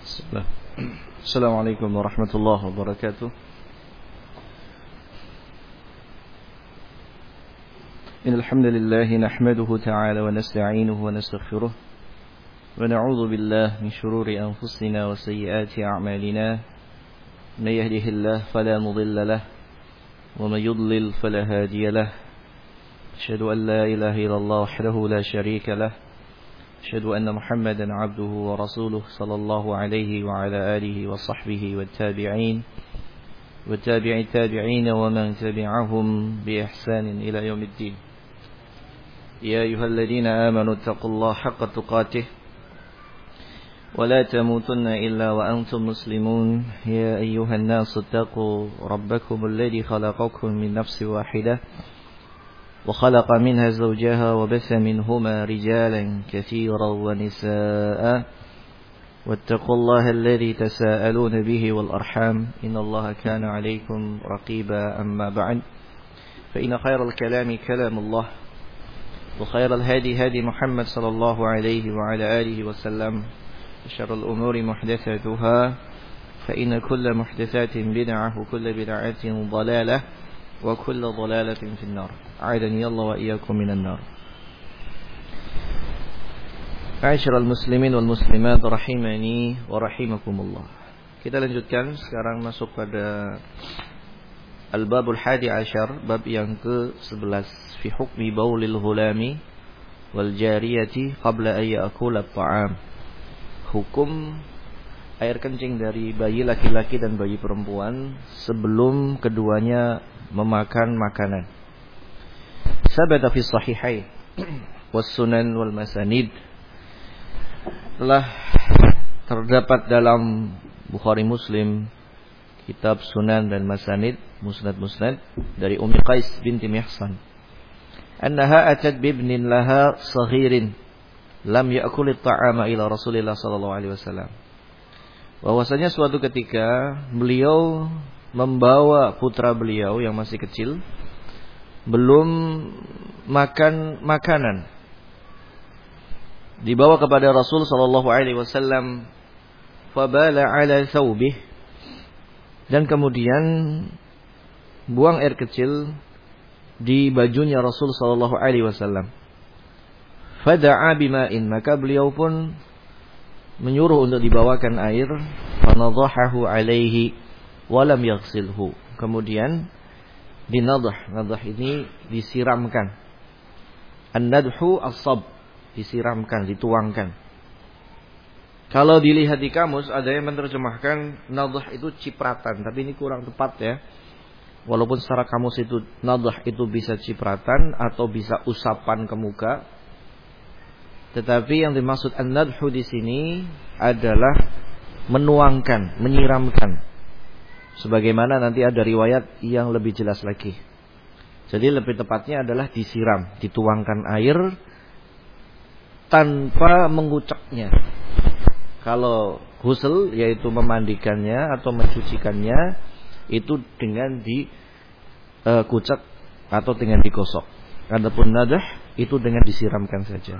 Bismillah. Assalamualaikum warahmatullahi wabarakatuh. Innal hamdalillah nahmaduhu ta'ala wa nasta'inuhu wa nastaghfiruh wa na'udzu billahi min shururi anfusina wa sayyiati a'malina. May yahdihillahu fala mudilla lahu wa may yudlil fala hadiya lahu. Asyhadu an la ilaha illallah wahdahu la syarika lahu. أشهد أن محمدا عبده ورسوله صلى الله عليه وعلى آله وصحبه والتابعين التابعين ومن تبعهم بإحسان إلى يوم الدين. يا أيها الذين آمنوا اتقوا الله حق تقاته ولا تموتن إلا وأنتم مسلمون. يا أيها الناس اتقوا ربكم الذي خلقكم من نفس واحدة وخلق منها زوجها وبث منهما رجالا كثيرا ونساء واتقوا الله الذي تساءلون به والأرحام إن الله كان عليكم رقيبا. أما بعد فإن خير الكلام كلام الله وخير الهدي هدي محمد صلى الله عليه وعلى آله وسلم وشر الأمور محدثاتها فإن كل محدثات بدعة وكل بدعة ضلالة وكل ضلالة في النار. أعاذني الله وإياكم من النار. Ma'asyiral muslimin wal muslimat rahimani wa rahimakumullah. Kita lanjutkan sekarang masuk pada al-babul hadi asyar, bab yang ke-11 fi hukmi baulil ghulami wal jariyati qabla ay ya'kula at-ta'am. Hukum air kencing dari bayi laki-laki dan bayi perempuan sebelum keduanya memakan makanan. Sabata fi sahihain was sunan wal masanid, telah terdapat dalam Bukhari Muslim, kitab Sunan dan Masanid, musnad dari Ummi Qais binti Mihsan, annaha atat bibnin laha saghirin lam ya'kul at-ta'ama ila Rasulillah sallallahu alaihi wasallam. Bahwasanya suatu ketika beliau membawa putra beliau yang masih kecil, belum makan makanan, dibawa kepada Rasul sallallahu alaihi wasallam, fabala ala thawbih, dan kemudian buang air kecil di bajunya Rasul sallallahu alaihi wasallam. Fada'a bima'in, maka beliau pun menyuruh untuk dibawakan air, fanadhahu alaihi walam yaghsilhu, kemudian dinadah. Nadah ini disiramkan. An-nadhu as-sab, disiramkan, dituangkan. Kalau dilihat di kamus ada yang menerjemahkan nadah itu cipratan, tapi ini kurang tepat ya. Walaupun secara kamus itu nadah itu bisa cipratan atau bisa usapan ke muka, tetapi yang dimaksud an-nadhu di sini adalah menuangkan, menyiramkan. Sebagaimana nanti ada riwayat yang lebih jelas lagi. Jadi lebih tepatnya adalah disiram, dituangkan air tanpa mengucaknya. Kalau ghusl yaitu memandikannya atau mencucikannya, itu dengan dikucak atau dengan digosok. Adapun nadah itu dengan disiramkan saja.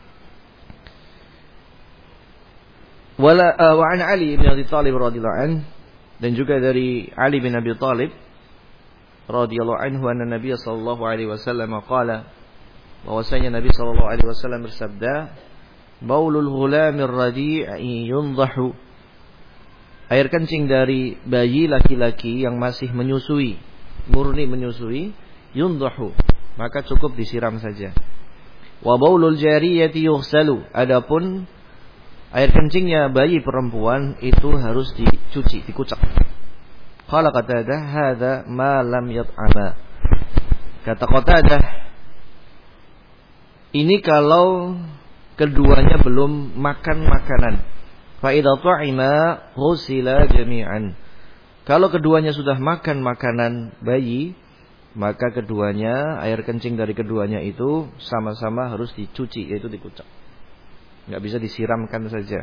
Wa an Ali bin Abi Thalib radhiyallahu anhu, dan juga dari Ali bin Abi Thalib radhiyallahu anhu, anna Nabi sallallahu alaihi wasallam qala, bahwasanya Nabi sallallahu alaihi wasallam bersabda, baulul ghulamir radi'i yundahu, air kencing dari bayi laki-laki yang masih menyusui, murni menyusui, yundahu, maka cukup disiram saja. Wa baulul jariyati yughsalu, adapun air kencingnya bayi perempuan itu harus dicuci, dikucak. Qala Qatadah, hadza ma lam yat'ama. Kata Qatadah, ini kalau keduanya belum makan makanan. Fa idza ta'ima ghusila jami'an. Kalau keduanya sudah makan makanan bayi, maka keduanya, air kencing dari keduanya itu sama-sama harus dicuci, yaitu dikucak. Enggak bisa disiramkan saja.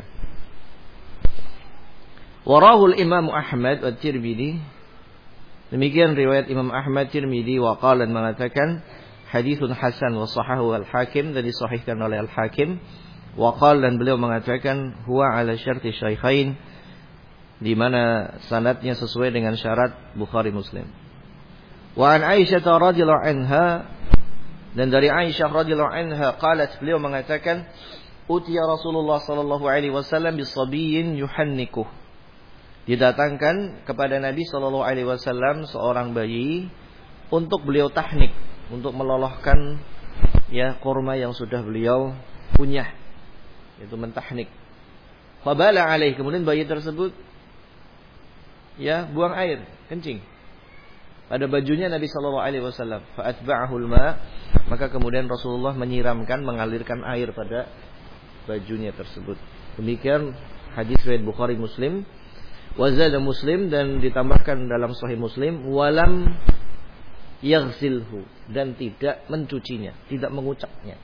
Warahul Imam Ahmad at-Tirmidzi, demikian riwayat Imam Ahmad, Tirmidzi, wa qala, mengatakan haditsun hasan wa sahahu al-Hakim, dan disahihkan oleh al-Hakim, Wa qala, dan beliau mengatakan huwa ala syarti syaikhain, di mana sanadnya sesuai dengan syarat Bukhari Muslim. Wa an Aisyah radhiyallahu anha, dan dari Aisyah radhiyallahu anha qalat, beliau mengatakan utiya Rasulullah sallallahu alaihi wasallam bisabiyyin yuhannikuh, didatangkan kepada Nabi sallallahu alaihi wasallam seorang bayi untuk beliau tahnik, untuk meloloskan ya kurma yang sudah beliau kunyah, yaitu mentahnik. Fabala alaih, kemudian bayi tersebut ya buang air, kencing pada bajunya Nabi sallallahu alaihi wasallam. Fa atba'ahul ma, maka kemudian Rasulullah menyiramkan, mengalirkan air pada bajunya tersebut. Demikian hadis riwayat Bukhari Muslim. Wa zada Muslim, dan ditambahkan dalam Sahih Muslim, walam yaghsilhu, dan tidak mencucinya, tidak mengucapnya.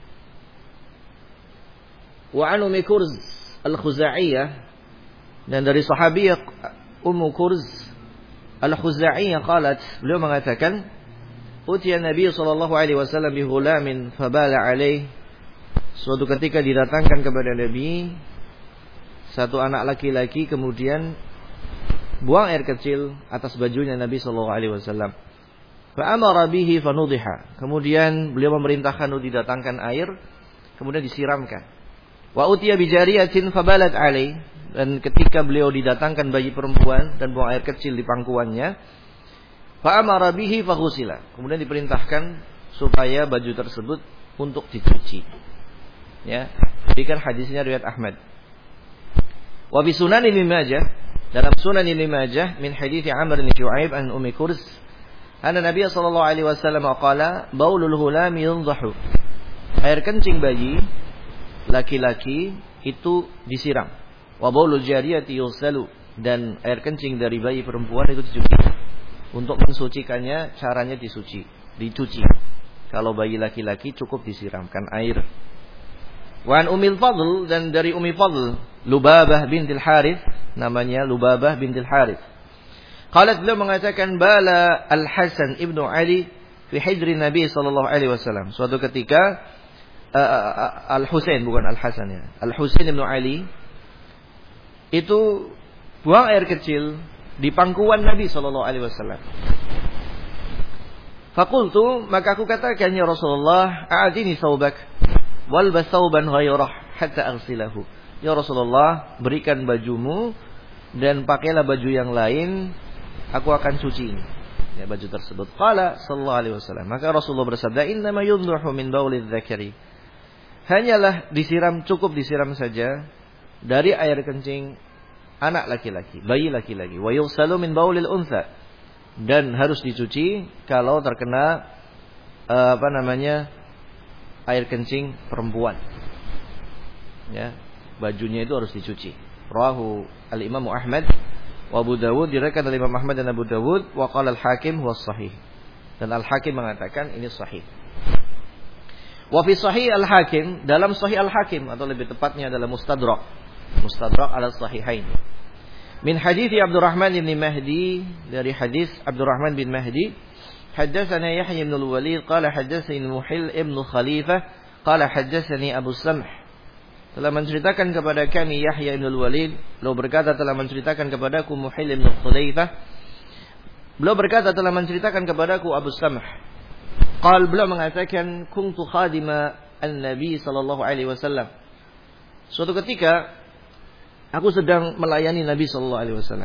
Wa an Ummi Kurz al-Khuzaiyyah, dan dari sahabiyah Ummu Kurz al-Khuzaiyyah qalat, beliau mengatakan utiya Nabi sallallahu alaihi wasallam bi ghulamin fabala alaih, suatu ketika didatangkan kepada Nabi satu anak laki-laki, kemudian buang air kecil atas bajunya Nabi sallallahu alaihi wasallam. Fa amara bihi fanudiha, kemudian beliau memerintahkan untuk didatangkan air, kemudian disiramkan. Wa utiya bi jariyatin fabalat alaih, dan ketika beliau didatangkan bayi perempuan dan buang air kecil di pangkuannya, fa amara bihi faghusila, kemudian diperintahkan supaya baju tersebut untuk dicuci. Ya, demikian hadisnya riwayat Ahmad. Wa bi Sunan Ibnu Majah, dalam Sunan Ibnu Majah min hadits Amr bin Shu'aib an Ummi Kurz anna Nabi sallallahu alaihi wasallam qala baulul ghulam yunzahu, air kencing bayi laki-laki itu disiram. Wa baulul jariyati yusalu, dan air kencing dari bayi perempuan itu dicuci. Untuk mensucikannya caranya dicuci. Kalau bayi laki-laki cukup disiramkan air. Wa an Ummil Fadl, dan dari Ummi Fadl Lubabah bintil Harith, namanya Lubabah bintil Harith. Qalat, beliau mengatakan bala Al-Hasan ibnu Ali fi hijri Nabi sallallahu alaihi wasallam. Suatu ketika Al-Husain, bukan Al-Hasan ya, Al-Husain ibnu Ali itu buang air kecil di pangkuan Nabi sallallahu alaihi wasallam. Faqultu, maka aku katakan, ya Rasulullah, a'adini saubak walbas sauban ghairah hatta aghsilahu. Ya Rasulullah, berikan bajumu dan pakailah baju yang lain, aku akan cuci ya baju tersebut. Qala sallallahu alaihi wasallam, maka Rasulullah bersabda, innama yudhuhu min baulidz dzakari, hanyalah disiram, cukup disiram saja dari air kencing anak laki-laki, bayi laki-laki. Wa yughsalu min baulil untha, dan harus dicuci kalau terkena air kencing perempuan. Ya, bajunya itu harus dicuci. Rawahu al-Imam Ahmad wa Abu Dawud, diriwayatkan oleh Imam Ahmad dan Abu Dawud. Wa qala al-Hakim huwa sahih, dan al-Hakim mengatakan ini sahih. Wa fi sahih al-Hakim, dalam sahih al-Hakim, atau lebih tepatnya dalam Mustadrak ala sahihain, min hadits Abdurrahman bin Mahdi, dari hadis Abdurrahman bin Mahdi, haddatsana Yahya bin al-Walid qala haddatsani Muhil ibn Khalifah qala haddatsani Abu Samh, telah menceritakan kepada kami Yahya bin al-Walid, beliau berkata telah menceritakan kepadaku Muhil ibn Khalifah, beliau berkata telah menceritakan kepadaku Abu Samh. Qal, beliau mengatakan kuntu khadima an-Nabi sallallahu alaihi wasallam, suatu ketika aku sedang melayani Nabi sallallahu alaihi wasallam.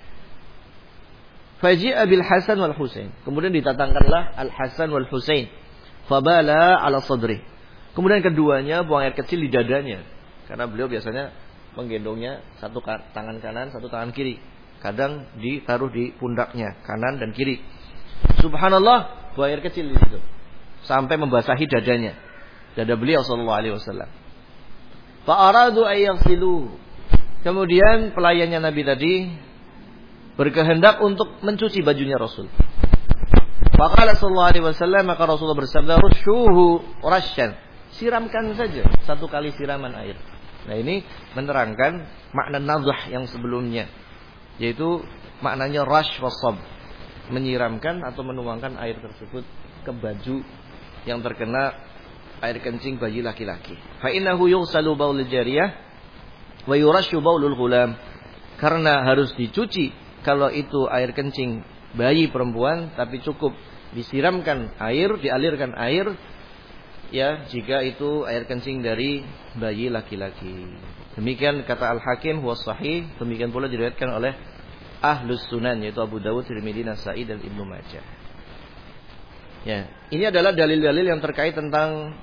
Faji'a bil Hasan wal Husain, kemudian didatangkanlah Al Hasan wal Husain. Fabala ala sadri, kemudian keduanya buang air kecil di dadanya, karena beliau biasanya menggendongnya satu tangan kanan, satu tangan kiri. Kadang ditaruh di pundaknya kanan dan kiri. Subhanallah, buang air kecil di situ sampai membasahi dadanya, dada beliau sallallahu alaihi wasallam. Fa aradu ay yaghsilu, kemudian pelayannya Nabi tadi berkehendak untuk mencuci bajunya Rasul. Faqala sallallahu alaihi wasallam, maka Rasulullah bersabda, rushuhu rasyan, siramkan saja satu kali siraman air. Nah, ini menerangkan makna nadhah yang sebelumnya, yaitu maknanya rash wasab, menyiramkan atau menuangkan air tersebut ke baju yang terkena air kencing bayi laki-laki. Fa innahu yughsalu baulul jariyah wa yurashu baulul ghulam. Karena harus dicuci kalau itu air kencing bayi perempuan, tapi cukup disiramkan air, dialirkan air ya jika itu air kencing dari bayi laki-laki. Demikian kata Al-Hakim huwa sahih, demikian pula diriwayatkan oleh Ahlus Sunan yaitu Abu Dawud, Tirmidzi, Nasa'i dan Ibnu Majah. Ya, ini adalah dalil-dalil yang terkait tentang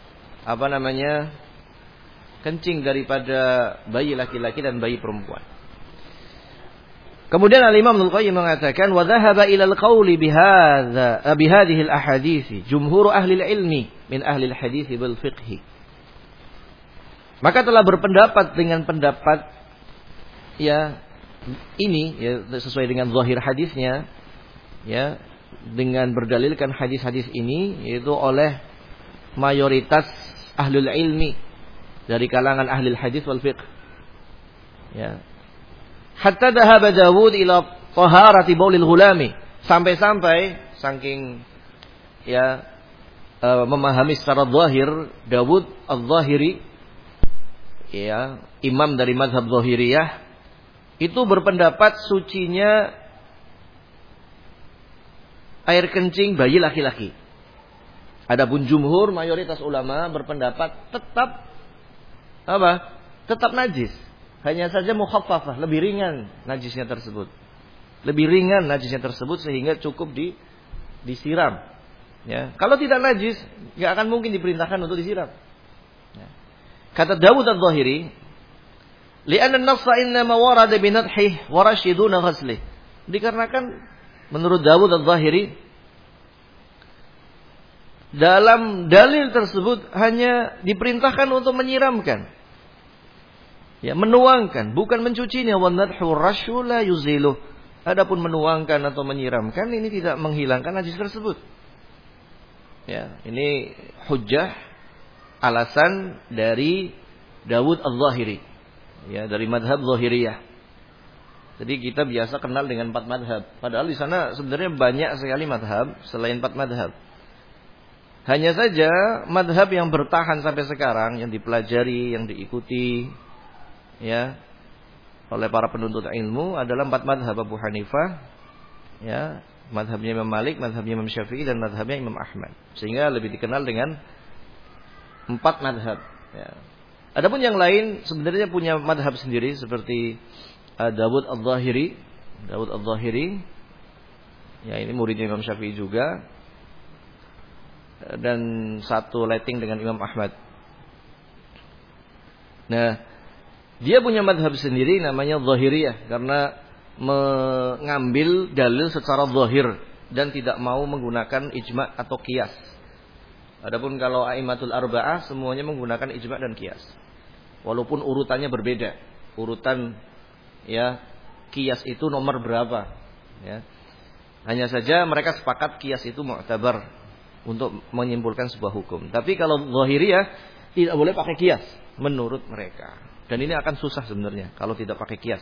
kencing daripada bayi laki-laki dan bayi perempuan. Kemudian Al-Imam Ibnu Qayyim mengatakan wa dhahaba ila al-qawli bihadhihi al-ahadits jumhur ahli al-ilmi min ahli al-hadits bil fiqh. Maka telah berpendapat dengan pendapat ya ini ya sesuai dengan zahir hadisnya ya dengan berdalilkan hadis-hadis ini yaitu oleh mayoritas ahlul ilmi dari kalangan ahli hadis wal fiqh. Ya. Hatta dhahaba Dawud ila taharati baulil ghulami, sampai-sampai saking ya memahami secara zahir Dawud Az-Zahiri ya imam dari mazhab Zahiriyah itu berpendapat sucinya air kencing bayi laki-laki. Adapun jumhur mayoritas ulama berpendapat tetap tetap najis. Hanya saja mukhaffafah, lebih ringan najisnya tersebut. Lebih ringan najisnya tersebut sehingga cukup disiram. Ya. Kalau tidak najis, enggak akan mungkin diperintahkan untuk disiram. Ya. Kata Dawud Az-Zahiri, "Li'anna an-nassa innama warada bi nadhihi wa rashiduna ghaslih." Dikarenakan menurut Dawud Az-Zahiri dalam dalil tersebut hanya diperintahkan untuk menyiramkan. Ya, menuangkan, bukan mencucinya. Wa nadhu rasyu la yuziluh. Adapun menuangkan atau menyiramkan ini tidak menghilangkan najis tersebut. Ya, ini hujjah alasan dari Dawud Az-Zahiri. Ya, dari madhab Zahiriyah. Jadi kita biasa kenal dengan 4 madhab. Padahal di sana sebenarnya banyak sekali madhab selain 4 madhab. Hanya saja madhab yang bertahan sampai sekarang, yang dipelajari, yang diikuti ya oleh para penuntut ilmu adalah 4 madhab Abu Hanifah, ya, madhabnya Imam Malik, madhabnya Imam Syafi'i dan madhabnya Imam Ahmad. Sehingga lebih dikenal dengan 4 madhab. Ya. Adapun yang lain sebenarnya punya madhab sendiri seperti Dawud Az-Zahiri. Dawud Az-Zahiri, ya ini muridnya Imam Syafi'i juga, dan satu letting dengan Imam Ahmad. Nah, dia punya madhab sendiri namanya Zahiriyah karena mengambil dalil secara zahir dan tidak mau menggunakan ijma' atau qiyas. Adapun kalau a'immatul arba'ah semuanya menggunakan ijma' dan qiyas. Walaupun urutannya berbeda. Urutan ya qiyas itu nomor berapa ya. Hanya saja mereka sepakat qiyas itu mu'tabar untuk menyimpulkan sebuah hukum. Tapi kalau Zahiriyah tidak boleh pakai qiyas menurut mereka. Dan ini akan susah sebenarnya kalau tidak pakai qiyas.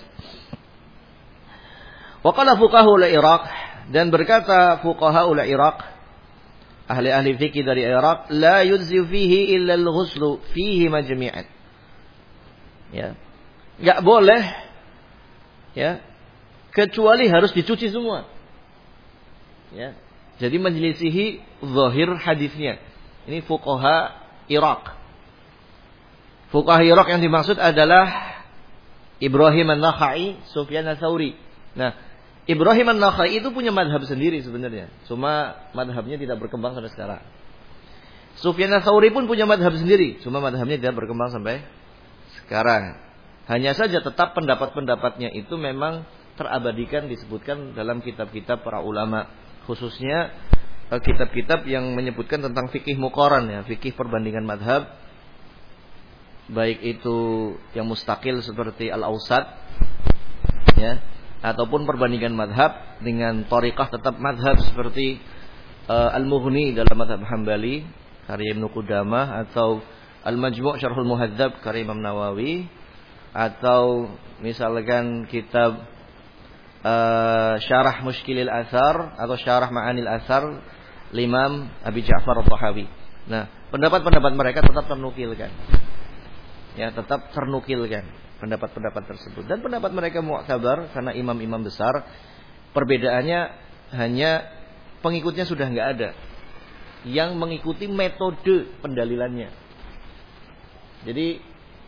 Wa qala fuqahaul Iraq, dan berkata fuqahaul Iraq, ahli-ahli fikih dari Iraq, la yujzi fihi illa al-ghuslu fihi majmi'an. Ya. Enggak boleh ya kecuali harus dicuci semua. Ya. Jadi menyelisihi zahir hadisnya. Ini fuqaha Iraq. Fuqaha Iraq yang dimaksud adalah Ibrahim An-Nakhai, Sufyan Ats-Tsauri. Nah, Ibrahim An-Nakhai itu punya madhab sendiri sebenarnya. Cuma madhabnya tidak berkembang sampai sekarang. Sufyan Ats-Tsauri pun punya madhab sendiri. Cuma madhabnya tidak berkembang sampai sekarang. Hanya saja tetap pendapat-pendapatnya itu memang terabadikan, disebutkan dalam kitab-kitab para ulama. Khususnya kitab-kitab yang menyebutkan tentang fikih muqaran ya, fikih perbandingan madhab. Baik itu yang mustakil seperti Al-Awsat ya, ataupun perbandingan madhab dengan thariqah tetap madhab seperti Al-Mughni dalam madhab Hambali karya Ibnu Qudamah, atau Al-Majmu' Syarhul Muhadzab karya Imam Nawawi, atau misalkan kitab Syarah Mushkilil Athar atau Syarah Ma'anil Athar Imam Abi Ja'far At-Tahawi. Nah, pendapat-pendapat mereka tetap ternukilkan. Ya, tetap ternukilkan pendapat-pendapat tersebut. Dan pendapat mereka mu'tabar karena imam-imam besar. Perbedaannya hanya pengikutnya sudah enggak ada yang mengikuti metode pendalilannya. Jadi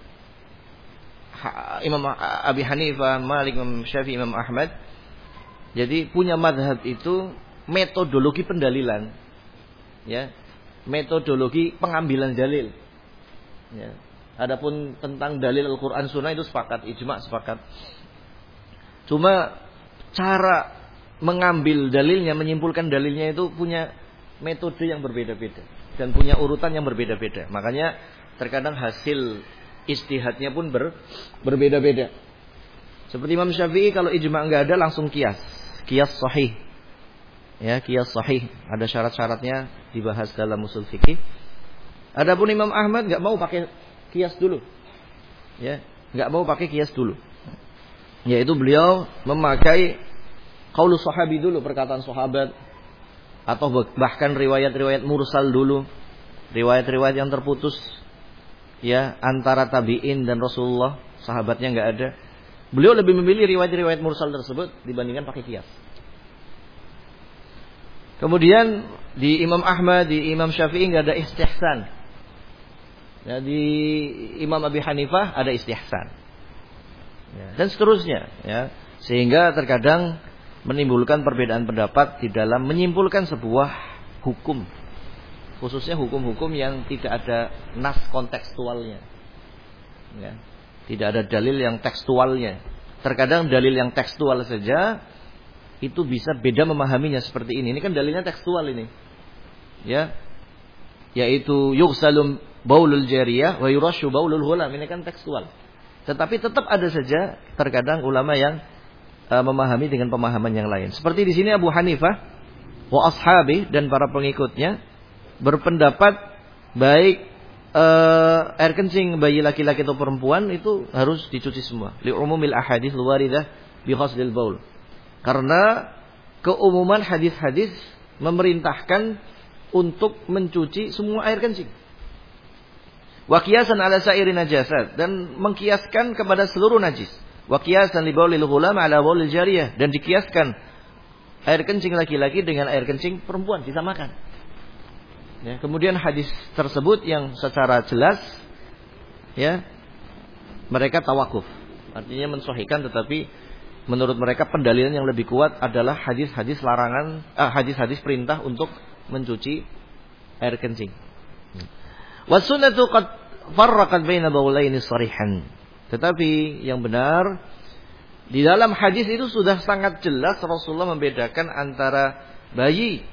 Imam Abi Hanifah, Malik, Imam Syafi'i, Imam Ahmad, jadi punya madhab itu metodologi pendalilan, ya, metodologi pengambilan dalil. Ya. Adapun tentang dalil Al-Quran Sunnah itu sepakat, ijma sepakat. Cuma cara mengambil dalilnya, menyimpulkan dalilnya itu punya metode yang berbeda-beda dan punya urutan yang berbeda-beda. Makanya terkadang hasil ijtihadnya pun berbeda-beda. Seperti Imam Syafi'i kalau ijma enggak ada langsung qiyas sahih. Ya, qiyas sahih, ada syarat-syaratnya dibahas dalam usul fikih. Adapun Imam Ahmad enggak mau pakai qiyas dulu. Ya, enggak mau pakai qiyas dulu. Yaitu beliau memakai qaulus sahabi dulu, perkataan sahabat, atau bahkan riwayat-riwayat mursal dulu, riwayat-riwayat yang terputus, ya, antara tabi'in dan Rasulullah, sahabatnya enggak ada. Beliau lebih memilih riwayat-riwayat mursal tersebut dibandingkan pakai qiyas. Kemudian di Imam Ahmad, di Imam Syafi'i enggak ada istihsan. Ya, di Imam Abi Hanifah ada istihsan. Ya, dan seterusnya, ya. Sehingga terkadang menimbulkan perbedaan pendapat di dalam menyimpulkan sebuah hukum, khususnya hukum-hukum yang tidak ada nas kontekstualnya, ya, tidak ada dalil yang tekstualnya. Terkadang dalil yang tekstual saja itu bisa beda memahaminya seperti ini. Ini kan dalilnya tekstual ini, ya, yaitu yughsalum baulul jariyah wa yurashu baulul ghulam. Ini kan tekstual. Tetapi tetap ada saja terkadang ulama yang memahami dengan pemahaman yang lain. Seperti di sini Abu Hanifah wa ashabi dan para pengikutnya berpendapat baik air kencing bayi laki-laki atau perempuan itu harus dicuci semua. Li umumil ahadits waridah bi ghusl baul. Karena keumuman hadis-hadis memerintahkan untuk mencuci semua air kencing. Wa qiyasan ala sa'iri najasat, dan mengkiaskan kepada seluruh najis. Wa qiyasan li baulil ghulam ala baulil jariyah, dan dikiaskan air kencing laki-laki dengan air kencing perempuan, disamakan. Ya, kemudian hadis tersebut yang secara jelas, ya, mereka tawakuf, artinya mensahihkan, tetapi menurut mereka pendalilan yang lebih kuat adalah hadis-hadis larangan, hadis-hadis perintah untuk mencuci air kencing. Was sunnatu qad farraqat baina baulaini sharihan. Tetapi yang benar, di dalam hadis itu sudah sangat jelas Rasulullah membedakan antara bayi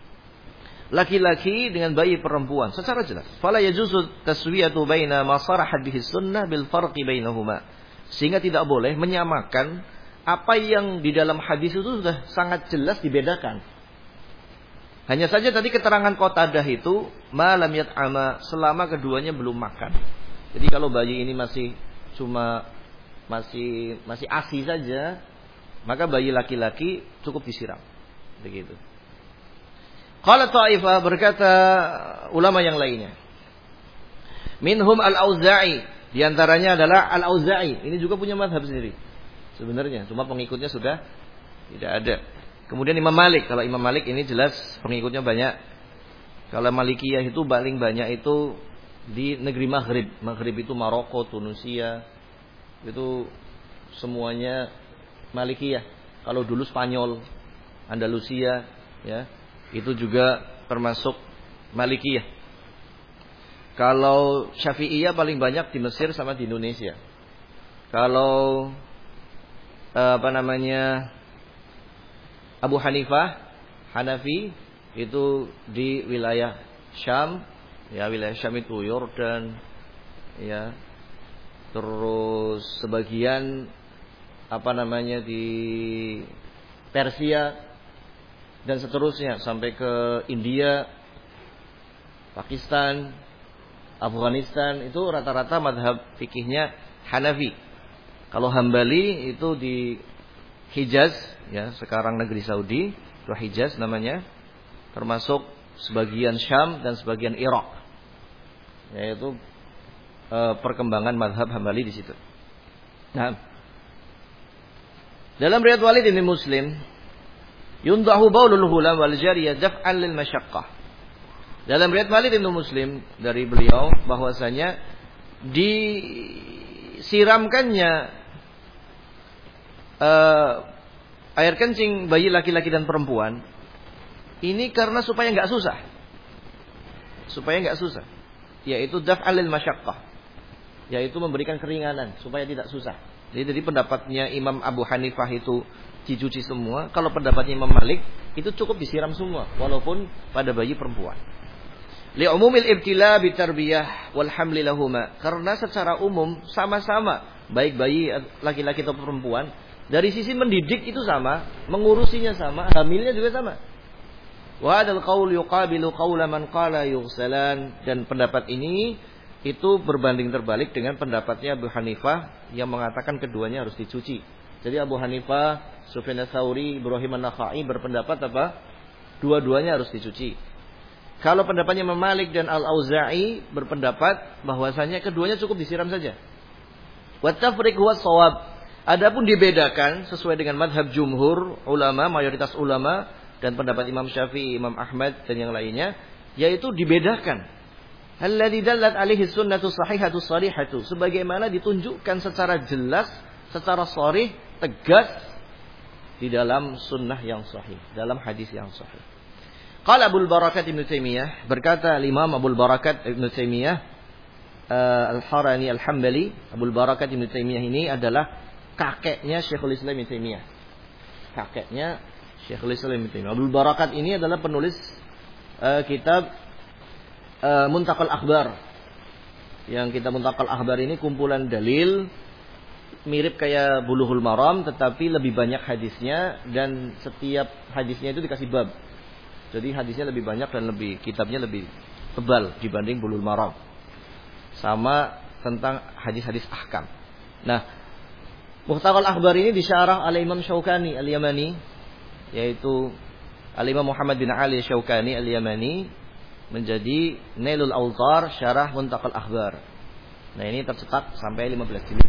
laki-laki dengan bayi perempuan secara jelas. Fala yajuzu taswiyatu baina ma sarahat bihi sunnah bil farqi bainahuma. Sehingga tidak boleh menyamakan apa yang di dalam hadis itu sudah sangat jelas dibedakan. Hanya saja tadi keterangan Qatadah itu ma lam yat'ama, selama keduanya belum makan. Jadi kalau bayi ini masih ASI saja, maka bayi laki-laki cukup disiram. Begitu. Qala Ta'ifah, berkata ulama yang lainnya. Minhum Al-Auza'i, di antaranya adalah Al-Auza'i. Ini juga punya mazhab sendiri sebenarnya, cuma pengikutnya sudah tidak ada. Kemudian Imam Malik, kalau Imam Malik ini jelas pengikutnya banyak. Kalau Malikiyah itu paling banyak itu di negeri Maghrib. Maghrib itu Maroko, Tunisia, itu semuanya Malikiyah. Kalau dulu Spanyol, Andalusia, ya, itu juga termasuk Malikiyah. Kalau Syafi'iyah paling banyak di Mesir sama di Indonesia. Kalau Abu Hanifah, Hanafi, itu di wilayah Syam, ya, wilayah Syam itu Yordan, ya, terus sebagian di Persia dan seterusnya sampai ke India, Pakistan, Afghanistan, itu rata-rata mazhab fikihnya Hanafi. Kalau Hambali itu di Hijaz, ya, sekarang negeri Saudi, itu Hijaz namanya, termasuk sebagian Syam dan sebagian Irak. yaitu perkembangan mazhab Hambali di situ. Nah, dalam riwayat Walid bin Muslim, yundahu baulul hulam wal jariyah daf'an lil masyaqqah. Dalam riwayat Walid bin Muslim dari beliau bahwasanya disiramkannya air kencing bayi laki-laki dan perempuan ini karena supaya enggak susah. Supaya enggak susah. Yaitu daf'an lil masyaqqah. Yaitu memberikan keringanan supaya tidak susah. Jadi pendapatnya Imam Abu Hanifah itu dicuci semua. Kalau pendapatnya Imam Malik itu cukup disiram semua walaupun pada bayi perempuan. Li umumil ibtila bitarbiyah wal hamli lahuma. Karena secara umum sama-sama baik bayi laki-laki atau perempuan dari sisi mendidik itu sama, mengurusinya sama, hamilnya juga sama. Wa hadzal qaul yuqabilu qaula man qala yughsalan, dan pendapat ini itu berbanding terbalik dengan pendapatnya Abu Hanifah yang mengatakan keduanya harus dicuci. Jadi Abu Hanifah, Sufyan Ats-Tsauri, Ibrahim An-Nakha'i berpendapat apa? Dua-duanya harus dicuci. Kalau pendapatnya Imam Malik dan Al-Auza'i berpendapat bahwasanya keduanya cukup disiram saja. Wa tafriq huwa shawab. Adapun dibedakan sesuai dengan madhab jumhur ulama, mayoritas ulama dan pendapat Imam Syafi'i, Imam Ahmad dan yang lainnya, yaitu dibedakan. Alladzi dallat alaihi sunnatu sahihatu sharihatu, sebagaimana ditunjukkan secara jelas, secara sharih, tegas di dalam sunnah yang sahih, dalam hadis yang sahih. Qala Abul Barakat Ibnu Taimiyah, berkata Imam Abul Barakat Ibnu Taimiyah Al-Harani Al-Hambali. Abul Barakat Ibnu Taimiyah ini adalah kakeknya Syekhul Islam Ibnu Taimiyah. Kakeknya Syekhul Islam Ibnu Taimiyah. Abul Barakat ini adalah penulis kitab Muntaqal Akhbar. Yang kitab Muntaqal Akhbar ini kumpulan dalil mirip kayak Bulughul Maram, tetapi lebih banyak hadisnya dan setiap hadisnya itu dikasih bab. Jadi hadisnya lebih banyak dan kitabnya lebih tebal dibanding Bulughul Maram. Sama tentang hadis-hadis ahkam. Nah, Muntaqal Akhbar ini disyarah oleh Imam Syaukani Al-Yamani, yaitu Al-Imam Muhammad bin Ali Syaukani Al-Yamani, menjadi Nailul Awtar syarah Muntaqal Akhbar. Nah, ini tercetak sampai 15 jilid.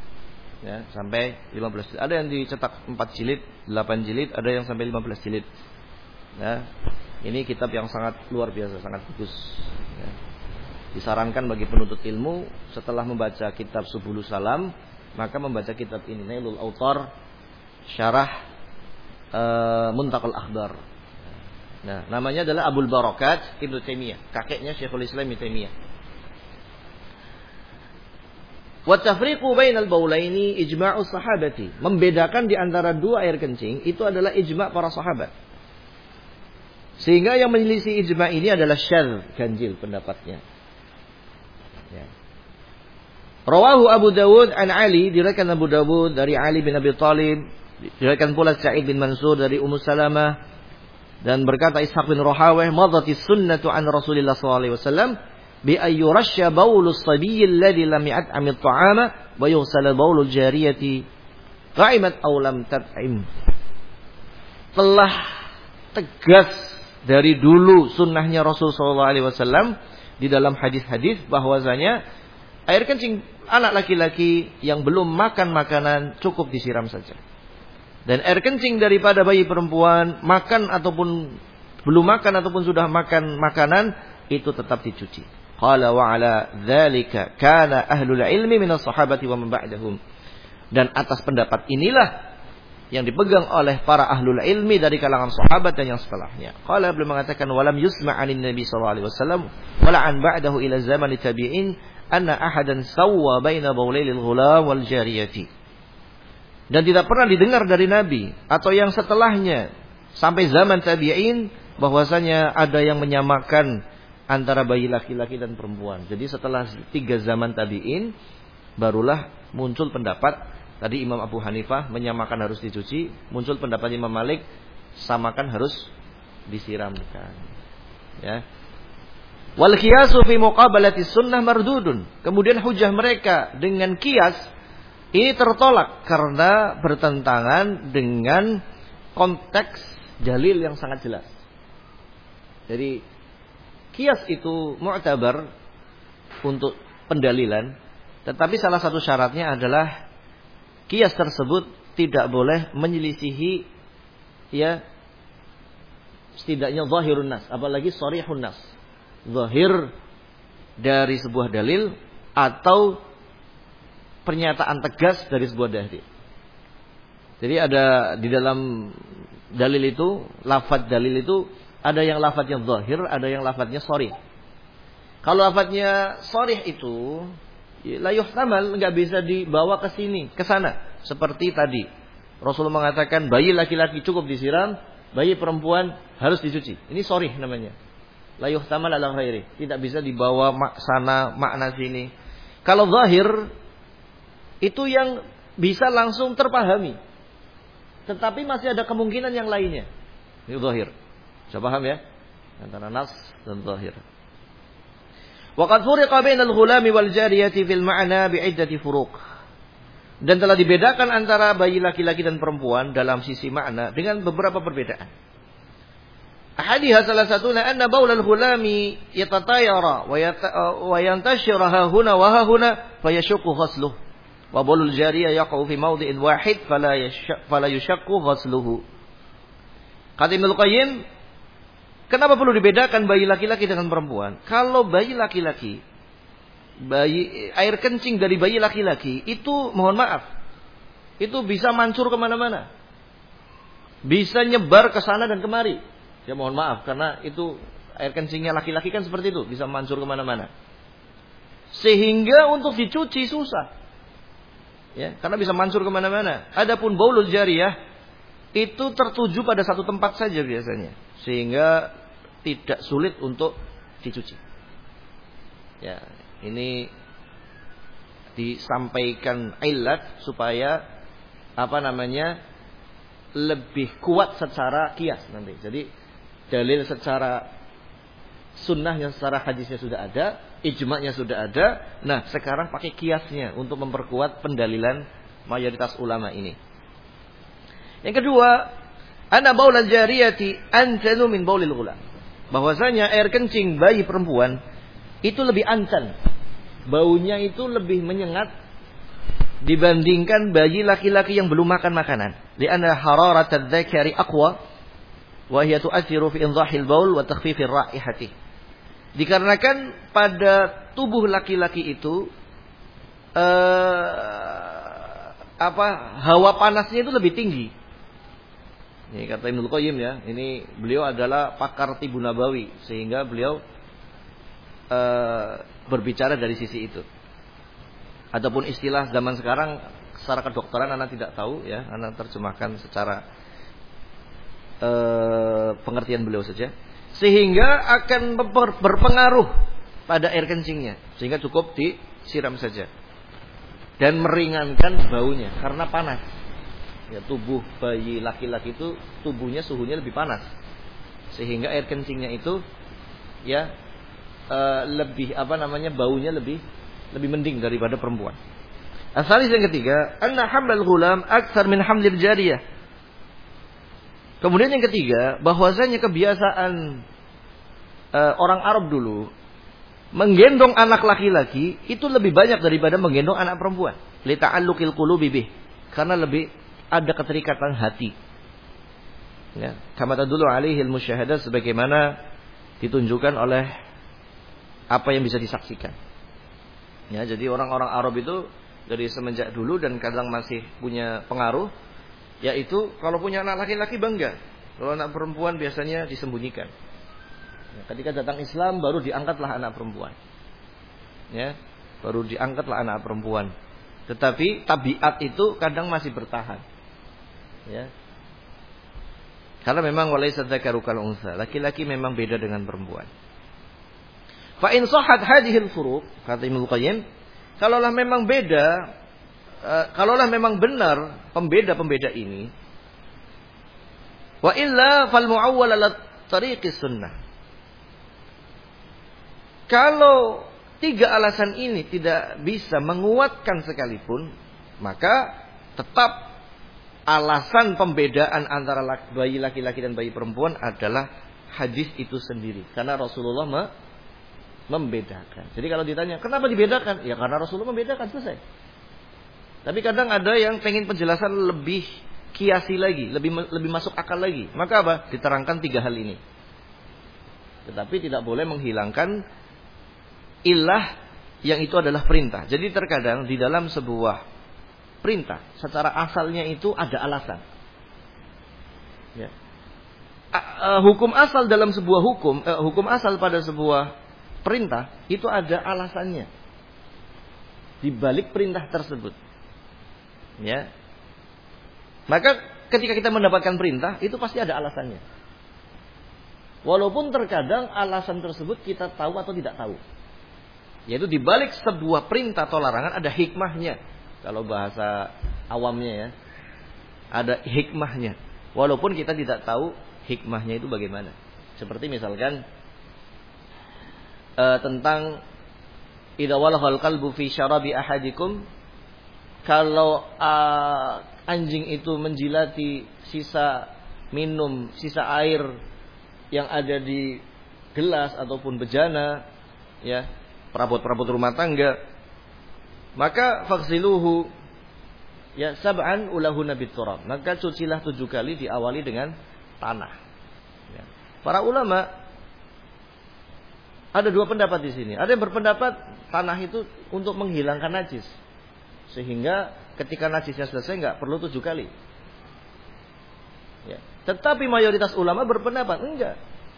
Ya, sampai 15 jilid. Ada yang dicetak 4 jilid, 8 jilid, ada yang sampai 15 jilid. Ya, ini kitab yang sangat luar biasa, sangat bagus. Ya. Disarankan bagi penuntut ilmu setelah membaca kitab Subulus Salam, maka membaca kitab ini, Nailul Awtar syarah Muntaqal Akhbar. Nah, namanya adalah Abul Barakat Ibnu Taimiyah, kakeknya Syekhul Islam Ibnu Taimiyah. Wa tafriqu bainal baulaini ijma'us sahabati. Membedakan di antara dua air kencing itu adalah ijma' para sahabat. Sehingga yang menyelisih ijma' ini adalah syadz, ganjil pendapatnya. Ya. Rawahu Abu Dawud an Ali, diriwayatkan Abu Dawud dari Ali bin Abi Thalib, diriwayatkan pula Sa'id bin Mansur dari Ummu Salamah. Dan berkata Ishaq bin Rahawih, madatis sunnatu an Rasulillah sallallahu alaihi wasallam bi ayyurasya baulus sabiyyi alladhi lam yat'am at-ta'ama wa yughsal baulul jariyati qa'imat aw lam tat'im. Telah tegas dari dulu sunnahnya Rasul sallallahu alaihi wasallam di dalam hadis-hadis bahwasanya air kencing anak laki-laki yang belum makan makanan cukup disiram saja. Dan air kencing daripada bayi perempuan makan ataupun belum makan ataupun sudah makan makanan itu tetap dicuci. Qala wa ala dzalika kana ahlul ilmi minas sahabati wa man ba'dahum. Dan atas pendapat inilah yang dipegang oleh para ahlul ilmi dari kalangan sahabat dan yang setelahnya. Qala beliau mengatakan walam yusma' 'anin nabi sallallahu alaihi wasallam wala 'an ba'dahu ila zaman tabi'in anna ahadan sawwa baina bawlailil ghulam wal jariyati. Dan tidak pernah didengar dari Nabi atau yang setelahnya sampai zaman tabi'in bahwasanya ada yang menyamakan antara bayi laki-laki dan perempuan. Jadi setelah 3 zaman tabi'in barulah muncul pendapat tadi Imam Abu Hanifah menyamakan harus dicuci, muncul pendapat Imam Malik samakan harus disiramkan. Ya. Wal qiyasu fi muqabalati sunnah mardudun. Kemudian hujah mereka dengan qiyas ini tertolak karena bertentangan dengan konteks dalil yang sangat jelas. Jadi qiyas itu mu'tabar untuk pendalilan, tetapi salah satu syaratnya adalah kias tersebut tidak boleh menyelisihi ya setidaknya zahirun nas, apalagi sharihun nas. Zahir dari sebuah dalil atau pernyataan tegas dari sebuah dalil. Jadi ada di dalam dalil itu, lafaz dalil itu ada yang lafaznya zahir, ada yang lafaznya sharih. Kalau lafaznya sharih itu la yuhtamal, enggak bisa dibawa ke sini, ke sana. Seperti tadi Rasulullah mengatakan bayi laki-laki cukup disiram, bayi perempuan harus dicuci. Ini sharih namanya. La yuhtamal ala ghairi, tidak bisa dibawa sana makna sini. Kalau zahir itu yang bisa langsung terpahami. Tetapi masih ada kemungkinan yang lainnya. Ini zahir. Bisa paham ya? Antara nas dan zahir. Wa qad furiqa bainal ghulami wal jariyati fil ma'na bi'iddati furuq. Dan telah dibedakan antara bayi laki-laki dan perempuan dalam sisi makna dengan beberapa perbedaan. Ahadiha salah satunya anna baulal ghulami yatatayara wa yantashira hahuna wa hahuna fayashqu ghasluhu. Wa baulul jariyah yaqa'u fi mawdi'in wahid fala yushaqqu ghasluhu. Kata Ibnu Qayyim, kenapa perlu dibedakan bayi laki-laki dengan perempuan? Kalau bayi laki-laki, air kencing dari bayi laki-laki itu mohon maaf, itu bisa mancur kemana-mana, bisa nyebar ke sana dan kemari. Ya mohon maaf, karena itu air kencingnya laki-laki kan seperti itu, bisa mancur kemana-mana, sehingga untuk dicuci susah. Ya, karena bisa mancur kemana-mana. Adapun baulul jariyah itu tertuju pada satu tempat saja biasanya, sehingga tidak sulit untuk dicuci. Ya, ini disampaikan illat supaya lebih kuat secara kias nanti. Jadi dalil secara sunnahnya, secara hadisnya sudah ada, ijma'nya sudah ada. Nah, sekarang pakai kiasnya untuk memperkuat pendalilan mayoritas ulama ini. Yang kedua, anna baulal jariyati antanu min baulil ghulam. Bahwasanya air kencing bayi perempuan itu lebih ancan. Baunya itu lebih menyengat dibandingkan bayi laki-laki yang belum makan makanan. Li'anna hararatadz dzakari aqwa wa hiya tu'athiru fi indhahil baul wa takhfifir raihati. Dikarenakan pada tubuh laki-laki itu hawa panasnya itu lebih tinggi. Ini kata Ibnu Qayyim ya. Ini beliau adalah pakar Tibun Nabawi, sehingga beliau berbicara dari sisi itu. Adapun istilah zaman sekarang secara kedokteran anak tidak tahu ya, anak terjemahkan secara pengertian beliau saja. Sehingga akan berpengaruh pada air kencingnya, sehingga cukup disiram saja dan meringankan baunya karena panas. Ya, tubuh bayi laki-laki itu tubuhnya suhunya lebih panas, sehingga air kencingnya itu ya lebih baunya lebih mending daripada perempuan. Asal yang ketiga, anna hamlal ghulam aktsar min hamlil jariyah. Kemudian yang ketiga, bahwasanya kebiasaan orang Arab dulu menggendong anak laki-laki itu lebih banyak daripada menggendong anak perempuan. Li ta'alluqil qulubi bih, karena lebih ada keterikatan hati. Ya, kama tadullu alaihi al-musyahadah, sebagaimana ditunjukkan oleh apa yang bisa disaksikan. Ya, jadi orang-orang Arab itu dari semenjak dulu dan kadang masih punya pengaruh, yaitu kalau punya anak laki-laki bangga, kalau anak perempuan biasanya disembunyikan. Ya, ketika datang Islam baru diangkatlah anak perempuan. Ya, baru diangkatlah anak perempuan. Tetapi tabiat itu kadang masih bertahan. Ya. Karena memang walaysa dzakaru kal unsa, laki-laki memang beda dengan perempuan. Fa in sahhat hadhil furuq, kata Ibnu Qayyim, kalaulah memang beda, kalaulah memang benar pembeda-pembeda ini, wa illa fal muawwal ala tariqis sunnah. Kalau tiga alasan ini tidak bisa menguatkan sekalipun, maka tetap alasan pembedaan antara bayi laki-laki dan bayi perempuan adalah hadis itu sendiri. Karena Rasulullah Membedakan. Jadi kalau ditanya, kenapa dibedakan? Ya karena Rasulullah membedakan, selesai. Tapi kadang ada yang pengen penjelasan lebih kiasi lagi, lebih masuk akal lagi. Maka apa? Diterangkan 3 hal ini. Tetapi tidak boleh menghilangkan ilah yang itu adalah perintah. Jadi terkadang di dalam sebuah perintah, secara asalnya itu ada alasan. Ya. Hukum asal dalam sebuah hukum asal pada sebuah perintah itu ada alasannya di balik perintah tersebut. Ya. Maka ketika kita mendapatkan perintah itu pasti ada alasannya. Walaupun terkadang alasan tersebut kita tahu atau tidak tahu. Yaitu di balik sebuah perintah atau larangan ada hikmahnya. Kalau bahasa awamnya ya, ada hikmahnya. Walaupun kita tidak tahu hikmahnya itu bagaimana. Seperti misalkan tentang idza walaghal qalbu fi syarabi ahadikum, kalau anjing itu menjilati sisa minum, sisa air yang ada di gelas ataupun bejana, ya, perabot-perabot rumah tangga, maka faghsiluhu ya sab'an ulahuna biturab, maka cucilah 7 kali diawali dengan tanah. Ya. Para ulama ada 2 pendapat di sini. Ada yang berpendapat tanah itu untuk menghilangkan najis, sehingga ketika najisnya selesai nggak perlu 7 kali. Ya. Tetapi mayoritas ulama berpendapat enggak.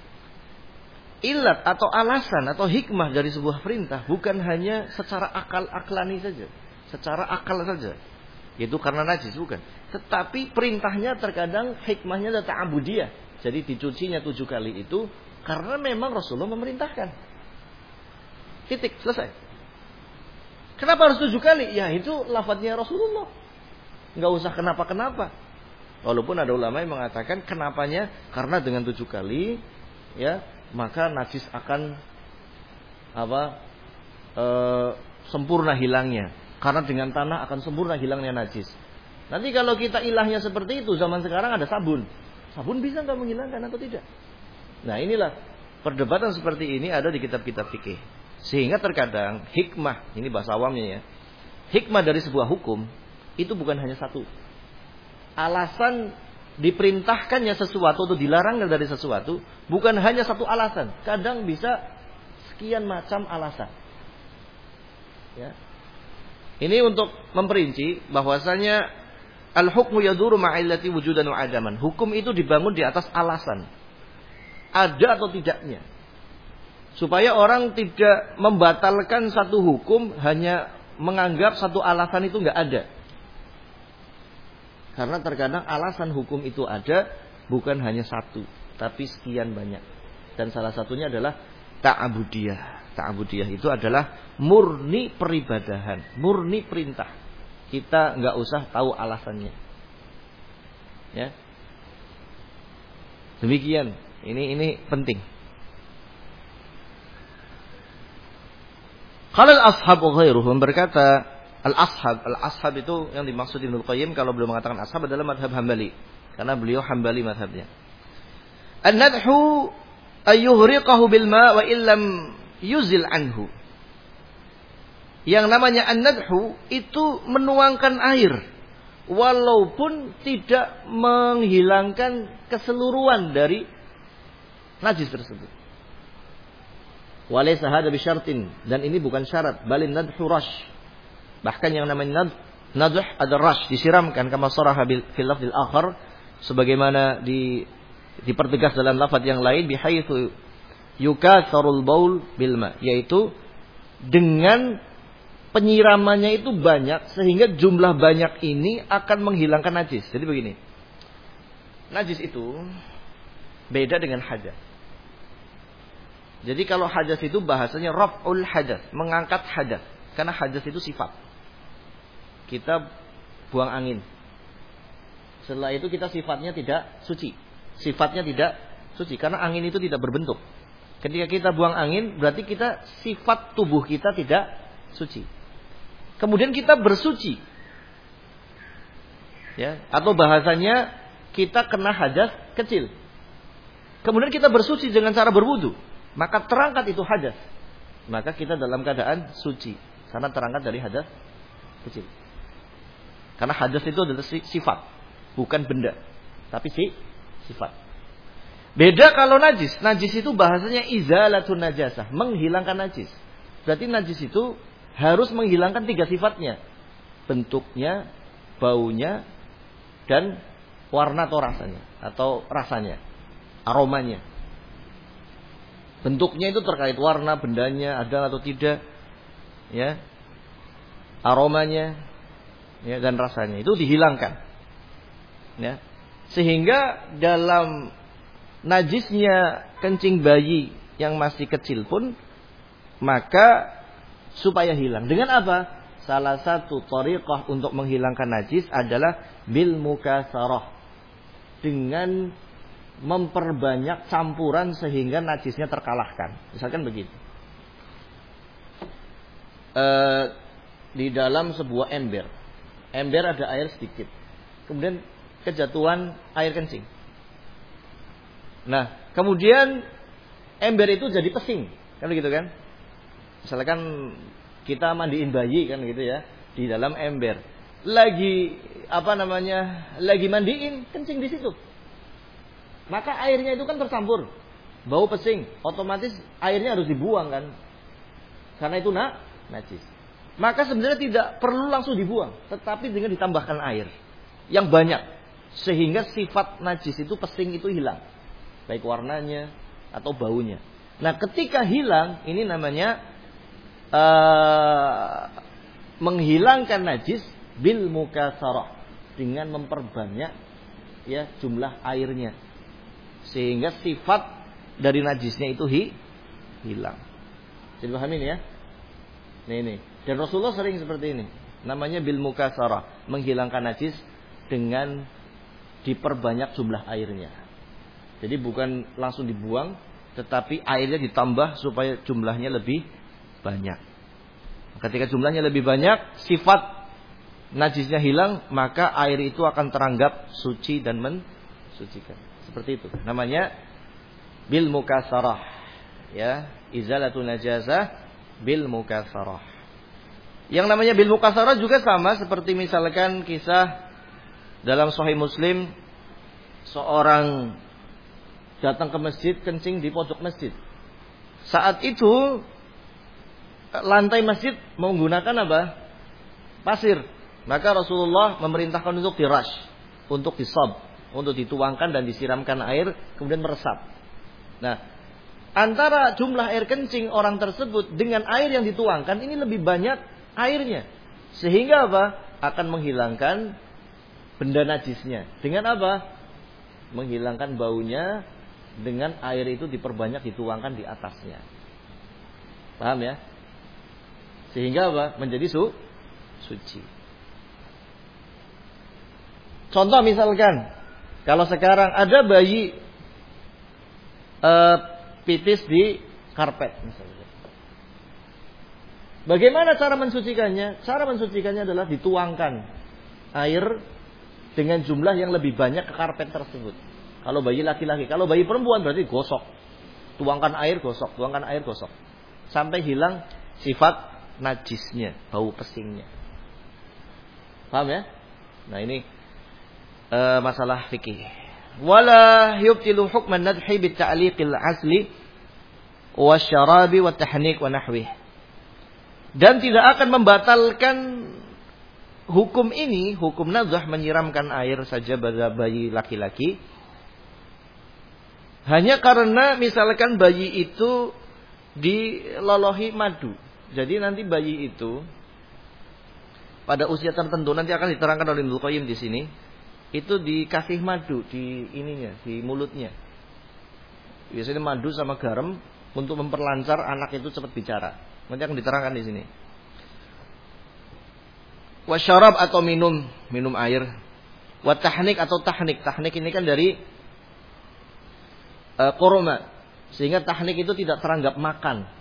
Ilat atau alasan atau hikmah dari sebuah perintah bukan hanya secara aklani saja, secara akal saja, yaitu karena najis, bukan. Tetapi perintahnya terkadang hikmahnya adalah ta'abudiyah. Jadi dicucinya 7 kali itu karena memang Rasulullah memerintahkan. Titik, selesai. Kenapa harus 7 kali? Ya itu lafadznya Rasulullah. Enggak usah kenapa-kenapa. Walaupun ada ulama yang mengatakan kenapanya karena dengan 7 kali ya maka najis akan sempurna hilangnya. Karena dengan tanah akan sempurna hilangnya najis. Nanti kalau kita ilahnya seperti itu, zaman sekarang ada sabun. Sabun bisa nggak menghilangkan atau tidak? Nah inilah perdebatan seperti ini ada di kitab-kitab fikih. Sehingga terkadang hikmah, ini bahasa awamnya ya, hikmah dari sebuah hukum itu bukan hanya satu. Alasan diperintahkannya sesuatu atau dilarangnya dari sesuatu bukan hanya satu alasan. Kadang bisa sekian macam alasan. Ya. Ini untuk memperinci bahwasanya al-hukmu yaduru ma'illati wujudan wa adaman. Hukum itu dibangun di atas alasan. Ada atau tidaknya. Supaya orang tidak membatalkan satu hukum hanya menganggap satu alasan itu enggak ada. Karena terkadang alasan hukum itu ada bukan hanya satu, tapi sekian banyak. Dan salah satunya adalah ta'abudiyah. Ta'abudiyah itu adalah murni peribadahan, murni perintah. Kita nggak usah tahu alasannya. Ya. Demikian. Ini penting. Qala al-ashab wa ghairuhum, berkata al-ashab itu yang dimaksud Ibnu Qayyim kalau beliau mengatakan ashab adalah madhab Hambali, karena beliau Hambali madhabnya. An-nadhu ayyuhriqahu bil ma' wa illam yuzil anhu. Yang namanya an-nadhu itu menuangkan air walaupun tidak menghilangkan keseluruhan dari najis tersebut. Walaysa hadza bisyartin, dan ini bukan syarat, balin nadhu rash. Bahkan yang namanya nadh ada rash, disiramkan kama saraha fil lafdzil akhar, sebagaimana dipertegas dalam lafaz yang lain, bihaitsu yukatsarul baul bil ma, yaitu dengan penyiramannya itu banyak sehingga jumlah banyak ini akan menghilangkan najis. Jadi begini. Najis itu beda dengan hadas. Jadi kalau hadas itu bahasanya raf'ul hadas, mengangkat hadas. Karena hadas itu sifat. Kita buang angin. Setelah itu kita sifatnya tidak suci. Sifatnya tidak suci karena angin itu tidak berbentuk. Ketika kita buang angin berarti kita sifat tubuh kita tidak suci. Kemudian kita bersuci. Ya, atau bahasanya kita kena hadas kecil. Kemudian kita bersuci dengan cara berwudu. Maka terangkat itu hadas. maka kita dalam keadaan suci karena terangkat dari hadas kecil. Karena hadas itu adalah sifat, bukan benda, tapi sifat. Beda kalau najis. Najis itu bahasanya izalatun najasah, menghilangkan najis. Berarti najis itu harus menghilangkan 3 sifatnya. Bentuknya, baunya, dan warna atau rasanya, aromanya. Bentuknya itu terkait warna bendanya ada atau tidak, ya, aromanya, ya, dan rasanya itu dihilangkan, ya. Sehingga dalam najisnya kencing bayi yang masih kecil pun, maka supaya hilang dengan apa? Salah satu thariqah untuk menghilangkan najis adalah bil mukasarah, dengan memperbanyak campuran sehingga najisnya terkalahkan. Misalkan begitu. Di dalam sebuah ember ada air sedikit, kemudian kejatuhan air kencing. Nah, kemudian ember itu jadi pesing, kan begitu kan? Misalkan kita mandiin bayi kan gitu ya, di dalam ember. Lagi mandiin, kencing di situ. Maka airnya itu kan tercampur, bau pesing, otomatis airnya harus dibuang kan? Karena itu najis. Maka sebenarnya tidak perlu langsung dibuang, tetapi dengan ditambahkan air yang banyak, sehingga sifat najis itu pesing itu hilang, baik warnanya atau baunya. Nah, ketika hilang, ini namanya menghilangkan najis bil mukasarah, dengan memperbanyak, ya, jumlah airnya, sehingga sifat dari najisnya itu hilang. Jadi pahamin ya. Ini. Dan Rasulullah sering seperti ini. Namanya bil mukasarah, menghilangkan najis dengan diperbanyak jumlah airnya. Jadi bukan langsung dibuang, tetapi airnya ditambah supaya jumlahnya lebih banyak. Ketika jumlahnya lebih banyak, sifat najisnya hilang, maka air itu akan teranggap suci dan mensucikan. Seperti itu. Namanya bil mukasarah, ya, izalatun najasah bil mukasarah. Yang namanya bil mukasarah juga sama seperti misalkan kisah dalam Sahih Muslim, seorang datang ke masjid, kencing di pojok masjid. Saat itu lantai masjid menggunakan apa? Pasir. Maka Rasulullah memerintahkan untuk dirash, untuk disab, untuk dituangkan dan disiramkan air, kemudian meresap. Nah, antara jumlah air kencing orang tersebut dengan air yang dituangkan ini lebih banyak airnya, sehingga apa? Akan menghilangkan benda najisnya. Dengan apa? Menghilangkan baunya, dengan air itu diperbanyak, dituangkan di atasnya. Paham ya? Sehingga apa? Menjadi suci. Contoh misalkan, kalau sekarang ada bayi pitis di karpet misalnya. Bagaimana cara mensucikannya? Cara mensucikannya adalah dituangkan air dengan jumlah yang lebih banyak ke karpet tersebut. Kalau bayi laki-laki, kalau bayi perempuan berarti gosok. Tuangkan air, gosok, tuangkan air, gosok. Sampai hilang sifat najisnya, bau pesingnya. Paham ya? Nah, ini masalah fikih. Wala yubtilu hukman nadhi bi ta'liqil asli wasyarabi wa tahnik wa nahwih. Dan tidak akan membatalkan hukum ini, hukum nadhah, menyiramkan air saja pada bayi laki-laki, hanya karena misalkan bayi itu dilolohi madu. Jadi nanti bayi itu pada usia tertentu, nanti akan diterangkan oleh Ibnu Qayyim di sini, itu dikasih madu di ininya, di mulutnya. Biasanya madu sama garam untuk memperlancar anak itu cepat bicara. Nanti akan diterangkan di sini. Wasyarab atau minum air. Wa tahnik atau tahnik. Tahnik ini kan dari koroma, sehingga tahnik itu tidak teranggap makan.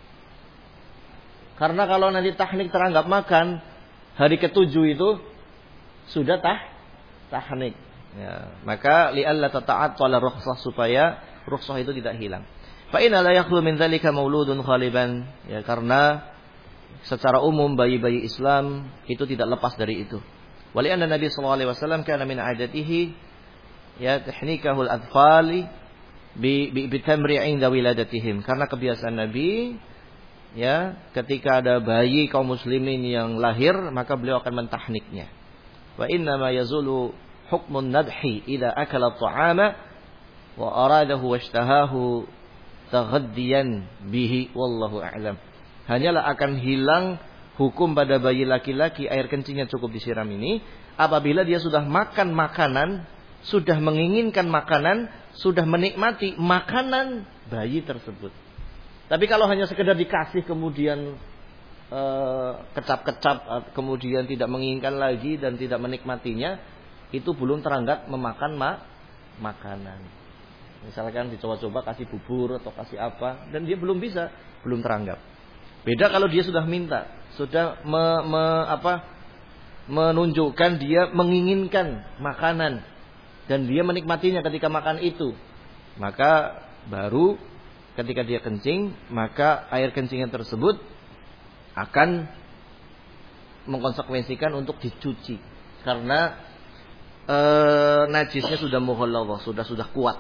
Karena kalau nanti tahnik teranggap makan, hari ke-7 itu sudah tahnik. Ya, maka li'alla tata'attala rukhsah, supaya rukhsah itu tidak hilang. Fa inna la yakhlu min dzalika mauludun khaliban. Ya, karena secara umum bayi-bayi Islam itu tidak lepas dari itu. Wali anna Nabi sallallahu alaihi wasallam kana min adatihi ya tahnikahul atfali bi tamri 'inda wiladatihim. Karena kebiasaan Nabi ya ketika ada bayi kaum muslimin yang lahir maka beliau akan mentahniknya. Wa inna ma yazulu hukmun nadhi idza akala ta'ama wa aradahu washtahahu taghaddiyan bihi wallahu a'lam. Hanyalah akan hilang hukum pada bayi laki-laki air kencingnya cukup disiram ini apabila dia sudah makan makanan, sudah menginginkan makanan, sudah menikmati makanan bayi tersebut. Tapi kalau hanya sekedar dikasih kemudian kecap-kecap kemudian tidak menginginkan lagi dan tidak menikmatinya, itu belum teranggap memakan makanan. Misalkan dicoba-coba kasih bubur atau kasih apa dan dia belum bisa, belum teranggap. Beda kalau dia sudah minta, sudah menunjukkan dia menginginkan makanan dan dia menikmatinya ketika makan itu. Maka baru ketika dia kencing, maka air kencingnya tersebut akan mengkonsekuensikan untuk dicuci karena najisnya sudah mughallazah, sudah kuat.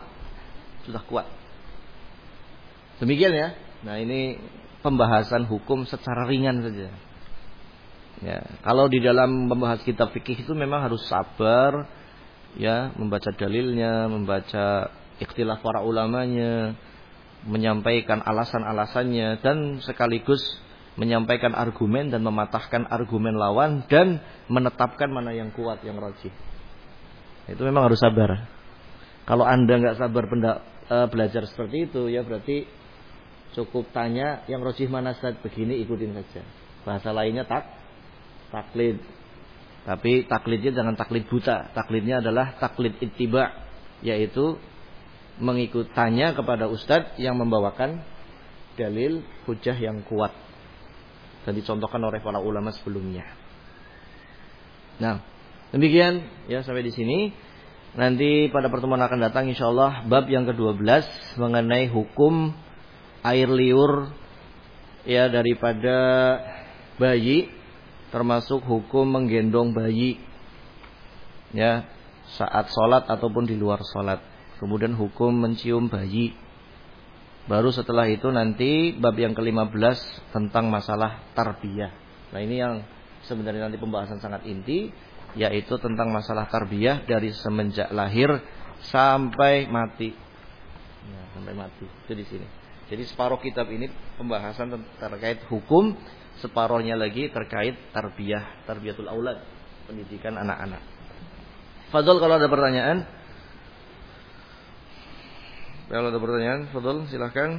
Demikian ya. Nah, ini pembahasan hukum secara ringan saja. Ya, kalau di dalam membahas kitab fikih itu memang harus sabar ya, membaca dalilnya, membaca ikhtilaf para ulamanya, menyampaikan alasan-alasannya dan sekaligus menyampaikan argumen dan mematahkan argumen lawan dan menetapkan mana yang kuat, yang rajih. Itu memang harus sabar. Kalau Anda nggak sabar belajar seperti itu, ya berarti cukup tanya yang rajih mana Ustaz, begini ikutin saja. Bahasa lainnya taklid. Tapi taklidnya jangan taklid buta. Taklidnya adalah taklid ittiba, yaitu tanya kepada ustadz yang membawakan dalil hujah yang kuat dan dicontohkan oleh para ulama sebelumnya. Nah, demikian ya sampai di sini. Nanti pada pertemuan akan datang insyaallah bab yang ke-12 mengenai hukum air liur ya daripada bayi, termasuk hukum menggendong bayi ya saat sholat ataupun di luar sholat. Kemudian hukum mencium bayi. Baru setelah itu nanti bab yang ke-15 tentang masalah tarbiyah. Nah, ini yang sebenarnya nanti pembahasan sangat inti, yaitu tentang masalah tarbiyah dari semenjak lahir sampai mati. Ya, sampai mati. Itu di sini. Jadi separuh kitab ini pembahasan terkait hukum, separuhnya lagi terkait tarbiyah, tarbiyatul aulad, pendidikan anak-anak. Fadhol kalau ada pertanyaan. Kalau ada pertanyaan, Fadhol silahkan.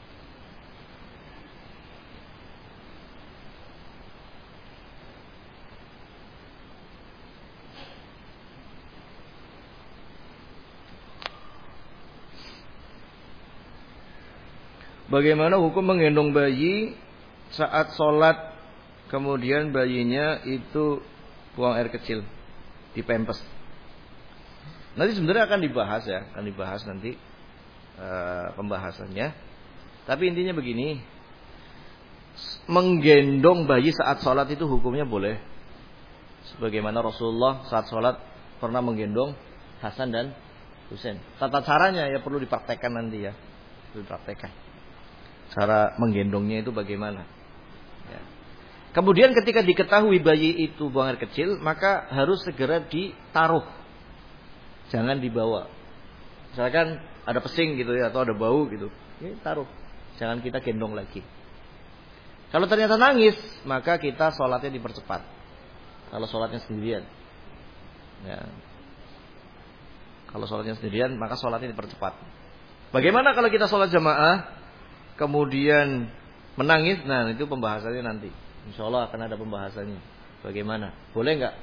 Bagaimana hukum menggendong bayi saat sholat, kemudian bayinya itu buang air kecil, dipempes. Nanti sebenarnya akan dibahas ya, akan dibahas nanti pembahasannya. Tapi intinya begini, menggendong bayi saat sholat itu hukumnya boleh. Sebagaimana Rasulullah saat sholat pernah menggendong Hasan dan Husain. Tata caranya ya perlu dipraktekkan nanti ya, perlu dipraktekkan. Cara menggendongnya itu bagaimana ya. Kemudian ketika diketahui bayi itu buang air kecil, maka harus segera ditaruh, jangan dibawa. Misalkan ada pesing gitu ya, atau ada bau gitu, ini taruh, jangan kita gendong lagi. Kalau ternyata nangis, maka kita sholatnya dipercepat. Kalau sholatnya sendirian ya. Kalau sholatnya sendirian, maka sholatnya dipercepat. Bagaimana kalau kita sholat jamaah kemudian menangis? Nah, itu pembahasannya nanti. Insyaallah akan ada pembahasannya. Bagaimana? Boleh enggak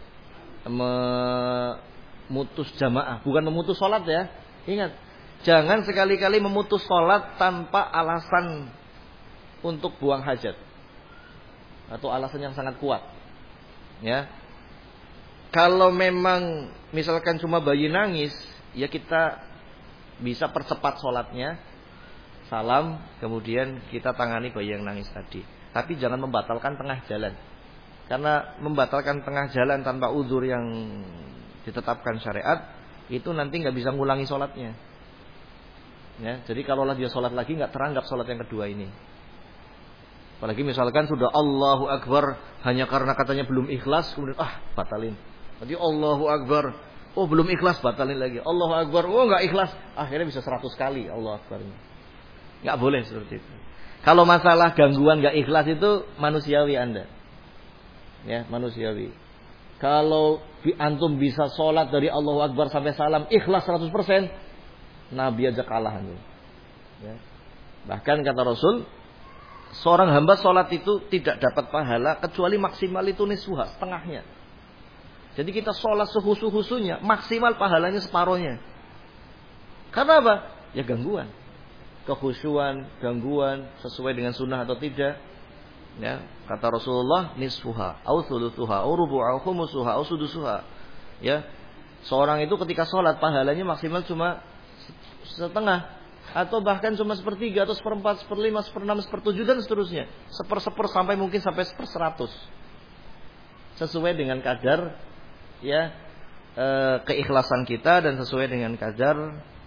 memutus jamaah? Bukan memutus sholat ya. Ingat, jangan sekali-kali memutus sholat tanpa alasan untuk buang hajat atau alasan yang sangat kuat. Ya. Kalau memang misalkan cuma bayi nangis, ya kita bisa percepat sholatnya salam, kemudian kita tangani bayi yang nangis tadi. Tapi jangan membatalkan tengah jalan. Karena membatalkan tengah jalan tanpa uzur yang ditetapkan syariat, itu nanti nggak bisa ngulangi sholatnya. Ya, jadi kalaulah dia sholat lagi nggak teranggap sholat yang kedua ini. Apalagi misalkan sudah Allahu Akbar hanya karena katanya belum ikhlas, kemudian batalin. Nanti Allahu Akbar, belum ikhlas, batalin lagi. Allahu Akbar, nggak ikhlas, akhirnya bisa 100 kali Allahu Akbar. Nggak boleh seperti itu. Kalau masalah gangguan nggak ikhlas itu manusiawi Anda, ya manusiawi. Kalau antum bisa sholat dari Allahu Akbar sampai salam ikhlas 100%, Nabi aja kalah. Ya. Bahkan kata Rasul, seorang hamba sholat itu tidak dapat pahala kecuali maksimal itu nisfuha, setengahnya. Jadi kita sholat sehusu-husunya, maksimal pahalanya separohnya. Karena apa? Ya gangguan. Kekhusyuan, gangguan, sesuai dengan sunnah atau tidak. Ya, kata Rasulullah, nisfuha, au thuluthuha, au rubu'a, au khumusuha, au sudusuha. Ya, seorang itu ketika sholat pahalanya maksimal cuma setengah, atau bahkan cuma sepertiga, atau seperempat, seperlima, seperenam, sepertujuh, dan seterusnya. Seper sampai mungkin sampai 1/100. Sesuai dengan kadar ya keikhlasan kita dan sesuai dengan kadar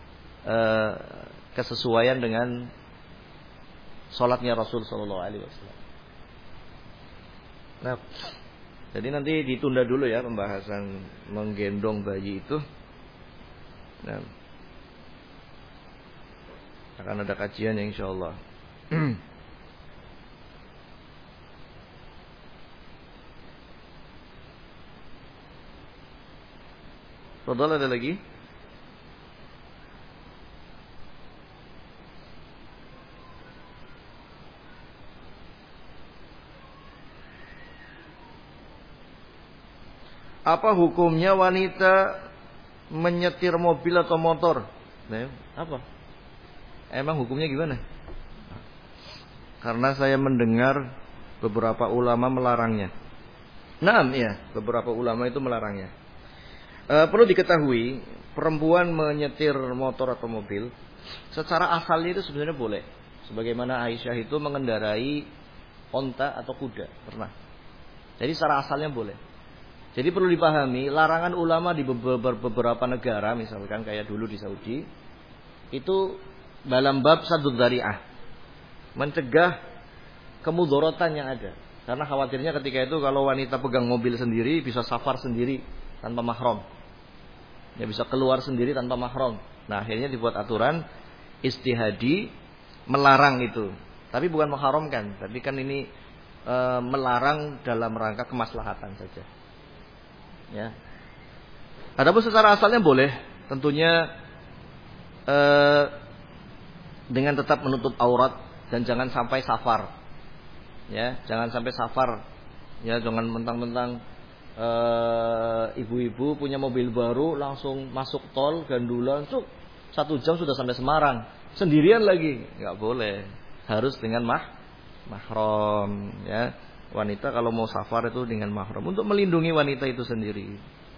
kesesuaian dengan sholatnya Rasul Sallallahu Alaihi Wasallam. Nah, jadi nanti ditunda dulu ya pembahasan menggendong bayi itu. Nah, akan ada kajian ya insyaallah. Fadhal, ada lagi? Apa hukumnya wanita menyetir mobil atau motor? Nah, apa? Emang hukumnya gimana? Karena saya mendengar beberapa ulama melarangnya. Naam, ya, beberapa ulama itu melarangnya. Perlu diketahui, perempuan menyetir motor atau mobil secara asalnya itu sebenarnya boleh. Sebagaimana Aisyah itu mengendarai onta atau kuda, pernah. Jadi secara asalnya boleh. Jadi perlu dipahami, larangan ulama di beberapa negara, misalkan kayak dulu di Saudi, itu dalam bab saddud dzari'ah, mencegah kemudorotan yang ada. Karena khawatirnya ketika itu kalau wanita pegang mobil sendiri bisa safar sendiri tanpa mahram. Ya bisa keluar sendiri tanpa mahram. Nah, akhirnya dibuat aturan istihadi melarang itu. Tapi bukan mengharamkan, tapi kan ini melarang dalam rangka kemaslahatan saja. Ya. Adapun secara asalnya boleh, tentunya dengan tetap menutup aurat dan jangan sampai safar. Ya, jangan sampai safar. Ya, jangan mentang-mentang ibu-ibu punya mobil baru langsung masuk tol gandulan, 1 jam sudah sampai Semarang, sendirian lagi. Enggak boleh. Harus dengan mahram, ya. Wanita kalau mau safar itu dengan mahram untuk melindungi wanita itu sendiri.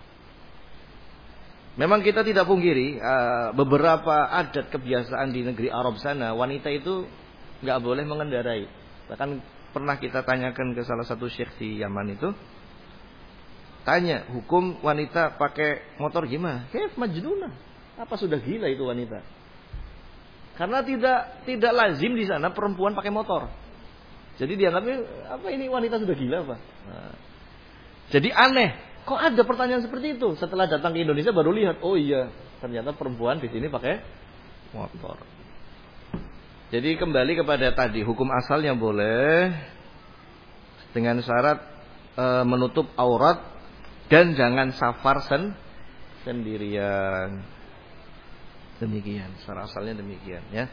Memang kita tidak pungkiri beberapa adat kebiasaan di negeri Arab sana wanita itu nggak boleh mengendarai. Bahkan pernah kita tanyakan ke salah satu syekh di Yaman itu, tanya hukum wanita pakai motor gimana? Kayak majnunah. Apa sudah gila itu wanita? Karena tidak lazim di sana perempuan pakai motor. Jadi dianggapnya apa ini wanita sudah gila apa? Nah, jadi aneh, kok ada pertanyaan seperti itu? Setelah datang ke Indonesia baru lihat, oh iya, ternyata perempuan di sini pakai motor. Jadi kembali kepada tadi, hukum asalnya boleh dengan syarat menutup aurat dan jangan safar sendirian. Demikian, secara asalnya demikian ya.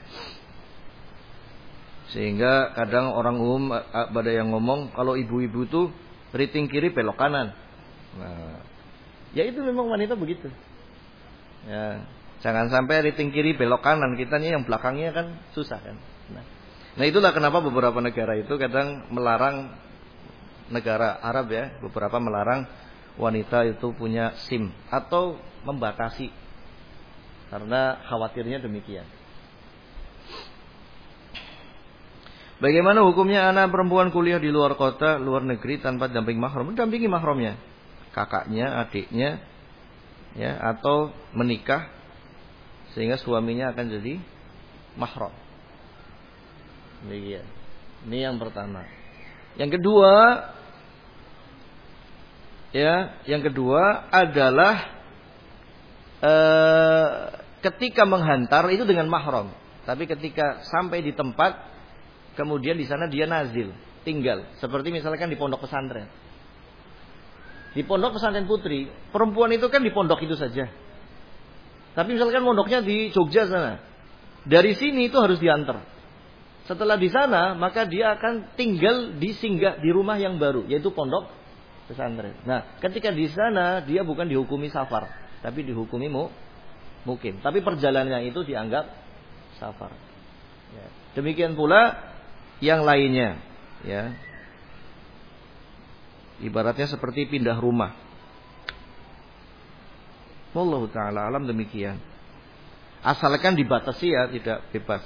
Sehingga kadang orang umum ada yang ngomong kalau ibu-ibu itu riting kiri belok kanan. Nah, ya itu memang wanita begitu. Ya, jangan sampai riting kiri belok kanan, kitanya yang belakangnya kan susah kan. Nah itulah kenapa beberapa negara itu kadang melarang, negara Arab ya, beberapa melarang wanita itu punya SIM atau membatasi karena khawatirnya demikian. Bagaimana hukumnya anak perempuan kuliah di luar kota, luar negeri tanpa damping mahram? Mendampingi mahramnya, kakaknya, adiknya, ya, atau menikah sehingga suaminya akan jadi mahram. Ini yang pertama. Yang kedua, yang kedua adalah ketika menghantar itu dengan mahram, tapi ketika sampai di tempat kemudian di sana dia nazil, tinggal. Seperti misalkan di pondok pesantren. Di pondok pesantren putri, perempuan itu kan di pondok itu saja. Tapi misalkan pondoknya di Jogja sana. Dari sini itu harus diantar. Setelah di sana, maka dia akan tinggal di rumah yang baru, yaitu pondok pesantren. Nah, ketika di sana dia bukan dihukumi safar, tapi dihukumi mukim. Tapi perjalanannya itu dianggap safar. Ya. Demikian pula yang lainnya, ya. Ibaratnya seperti pindah rumah. Wallahu taala alam demikian. Asalkan dibatasi, ya, tidak bebas.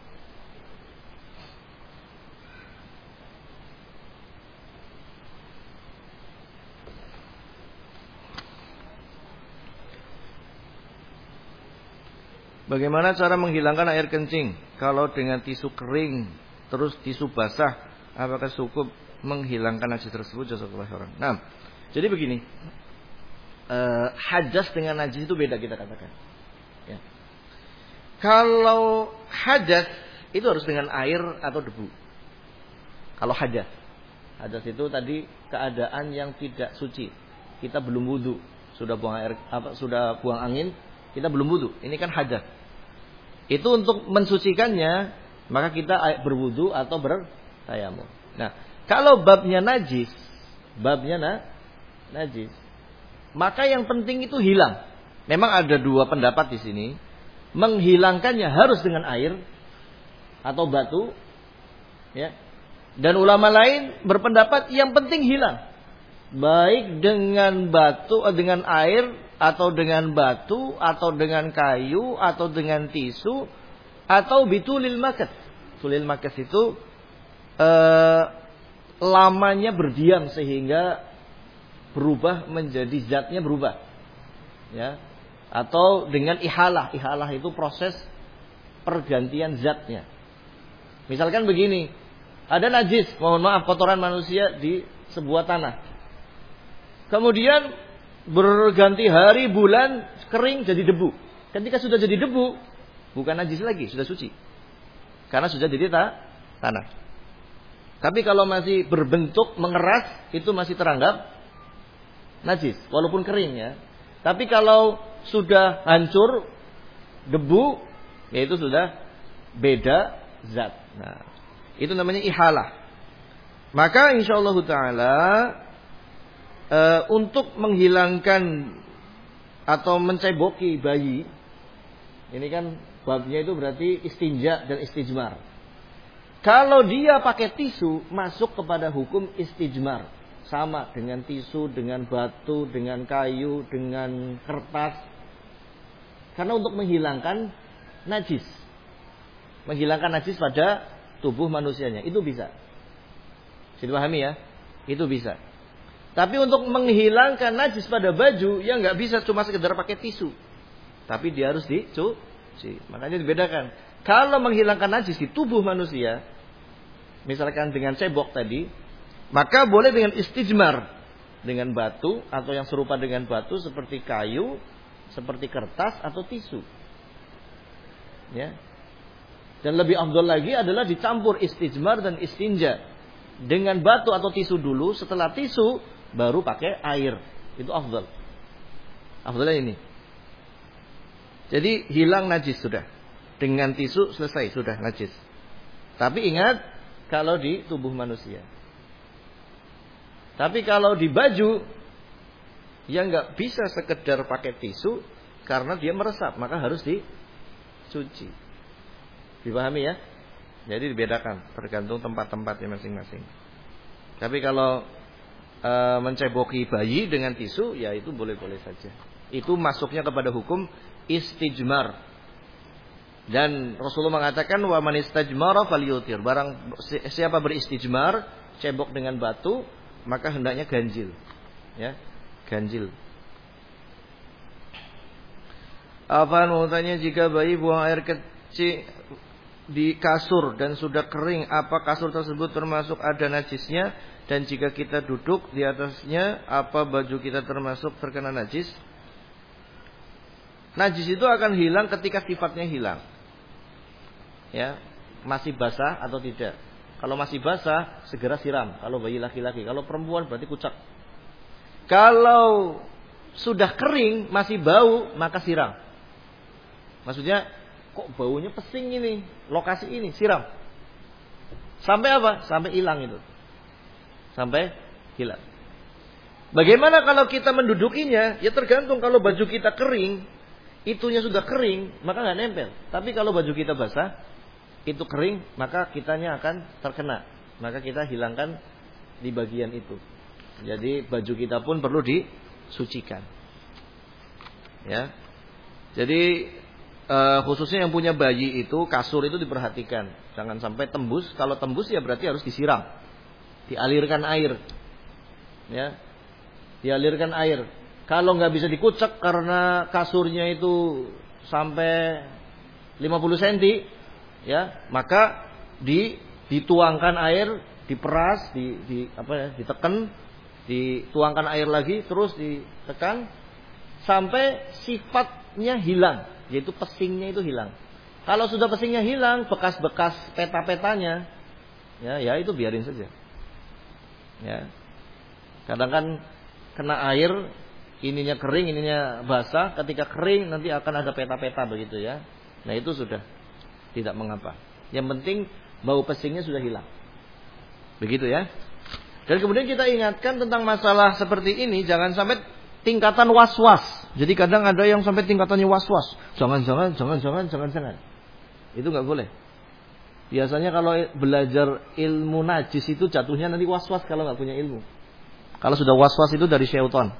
Bagaimana cara menghilangkan air kencing? Kalau dengan tisu kering terus tisu basah, apakah cukup menghilangkan najis tersebut? Jazakallahu khairan. Nah, jadi begini, hadas dengan najis itu beda kita katakan. Ya. Kalau hadas itu harus dengan air atau debu. Kalau hadas itu tadi keadaan yang tidak suci. Kita belum wudu, sudah buang angin, kita belum wudu. Ini kan hadas. Itu untuk mensucikannya, maka kita berwudu atau bertayamum. Nah, kalau babnya najis, najis, maka yang penting itu hilang. Memang ada dua pendapat di sini. Menghilangkannya harus dengan air atau batu, ya. Dan ulama lain berpendapat yang penting hilang. Baik dengan batu, dengan air, atau dengan batu, atau dengan kayu, atau dengan tisu, atau bitulil makas. Tulil makas itu lamanya berdiam sehingga berubah menjadi zatnya berubah, ya. Atau dengan ihalah. Ihalah itu proses pergantian zatnya. Misalkan begini, ada najis, mohon maaf, kotoran manusia di sebuah tanah. Kemudian berganti hari, bulan, kering jadi debu. Ketika sudah jadi debu, bukan najis lagi, sudah suci. Karena sudah jadi tanah. Tapi kalau masih berbentuk mengeras, itu masih teranggap najis, walaupun kering, ya. Tapi kalau sudah hancur, debu, yaitu sudah beda zat. Nah, itu namanya ihalah. Maka insyaallah taala untuk menghilangkan atau menceboki bayi, ini kan babnya itu berarti istinja dan istijmar. Kalau dia pakai tisu, masuk kepada hukum istijmar. Sama dengan tisu, dengan batu, dengan kayu, dengan kertas. Karena untuk menghilangkan najis. Menghilangkan najis pada tubuh manusianya. Itu bisa. Bisa dipahami, ya? Itu bisa. Tapi untuk menghilangkan najis pada baju, ya nggak bisa cuma sekedar pakai tisu. Tapi dia harus dicuci. Makanya dibedakan. Kalau menghilangkan najis di tubuh manusia, misalkan dengan cebok tadi, maka boleh dengan istijmar, dengan batu atau yang serupa dengan batu seperti kayu, seperti kertas atau tisu. Ya. Dan lebih afdal lagi adalah dicampur istijmar dan istinja. Dengan batu atau tisu dulu, setelah tisu baru pakai air. Itu afdal. Afdalnya ini. Jadi hilang najis sudah. Dengan tisu selesai, sudah najis. Tapi ingat, kalau di tubuh manusia. Tapi kalau di baju, ya nggak bisa sekedar pakai tisu karena dia meresap, maka harus dicuci. Dipahami, ya? Jadi dibedakan, tergantung tempat-tempatnya masing-masing. Tapi kalau menceboki bayi dengan tisu, ya itu boleh-boleh saja. Itu masuknya kepada hukum istijmar. Dan Rasulullah mengatakan wa man istajmara falyutir. Barang siapa beristijmar, cebok dengan batu, maka hendaknya ganjil. Ya, ganjil. Apaan mau tanya, jika bayi buang air kecil di kasur dan sudah kering, apa kasur tersebut termasuk ada najisnya? Dan jika kita duduk di atasnya, apa baju kita termasuk terkena najis? Najis itu akan hilang ketika sifatnya hilang. Ya, masih basah atau tidak. Kalau masih basah, segera siram. Kalau bayi laki-laki, kalau perempuan berarti kucak. Kalau sudah kering, masih bau, maka siram. Maksudnya, kok baunya pesing ini, lokasi ini, siram. Sampai apa? Sampai hilang itu. Sampai hilang. Bagaimana kalau kita mendudukinya? Ya tergantung, kalau baju kita kering, itunya sudah kering, maka nggak nempel. Tapi kalau baju kita basah, itu kering, maka kitanya akan terkena. Maka kita hilangkan di bagian itu. Jadi baju kita pun perlu disucikan. Ya. Jadi khususnya yang punya bayi itu, kasur itu diperhatikan. Jangan sampai tembus. Kalau tembus ya berarti harus disiram. Dialirkan air. Ya. Dialirkan air. Kalau nggak bisa dikucek karena kasurnya itu sampai 50 cm, ya, maka dituangkan air, diperas, ditekan, dituangkan air lagi, terus ditekan sampai sifatnya hilang, yaitu pesingnya itu hilang. Kalau sudah pesingnya hilang, bekas-bekas peta-petanya, ya itu biarin saja. Ya, kadang kan kena air, ininya kering, ininya basah. Ketika kering nanti akan ada peta-peta begitu ya. Nah itu sudah tidak mengapa. Yang penting bau pesingnya sudah hilang. Begitu ya. Dan kemudian kita ingatkan tentang masalah seperti ini, jangan sampai tingkatan was-was. Jadi kadang ada yang sampai tingkatannya was-was. Jangan. Itu nggak boleh. Biasanya kalau belajar ilmu najis itu jatuhnya nanti was-was kalau nggak punya ilmu. Kalau sudah was-was itu dari syaitan.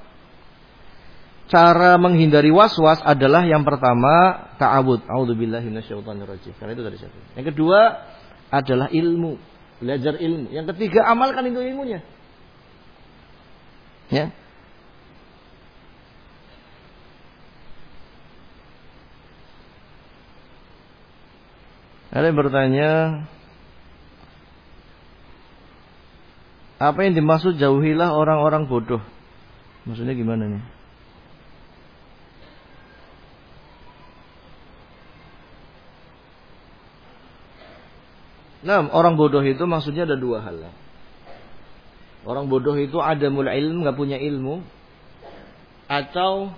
Cara menghindari was-was adalah yang pertama ta'awud. A'udzubillahi minasyaitonirrajim. Karena itu dari syaitan. Yang kedua adalah ilmu, belajar ilmu. Yang ketiga amalkan itu ilmunya. Ya. Ada yang bertanya, apa yang dimaksud jauhilah orang-orang bodoh? Maksudnya gimana nih? Nah, orang bodoh itu maksudnya ada dua hal. Orang bodoh itu adamul ilm, nggak punya ilmu, atau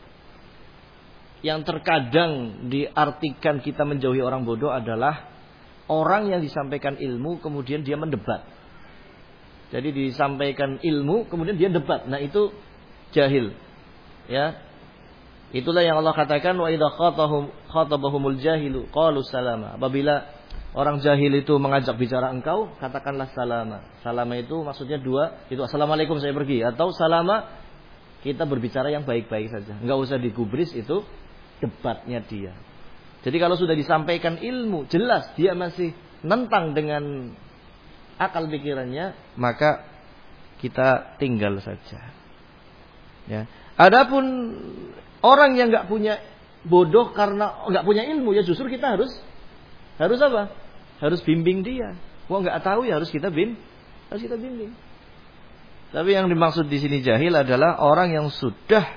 yang terkadang diartikan kita menjauhi orang bodoh adalah orang yang disampaikan ilmu kemudian dia mendebat. Jadi disampaikan ilmu kemudian dia debat. Nah itu jahil. Ya. Itulah yang Allah katakan wa idza khatabahumul jahilu qalu salama. Apabila orang jahil itu mengajak bicara engkau, katakanlah salama. Salama itu maksudnya dua, itu assalamualaikum saya pergi, atau salama kita berbicara yang baik-baik saja. Enggak usah digubris, itu debatnya dia. Jadi kalau sudah disampaikan ilmu, jelas dia masih nentang dengan akal pikirannya, maka kita tinggal saja. Ya. Adapun orang yang enggak punya bodoh karena enggak punya ilmu, ya justru kita harus apa? Harus bimbing dia. Wah nggak tahu ya harus kita bimbing. Tapi yang dimaksud di sini jahil adalah orang yang sudah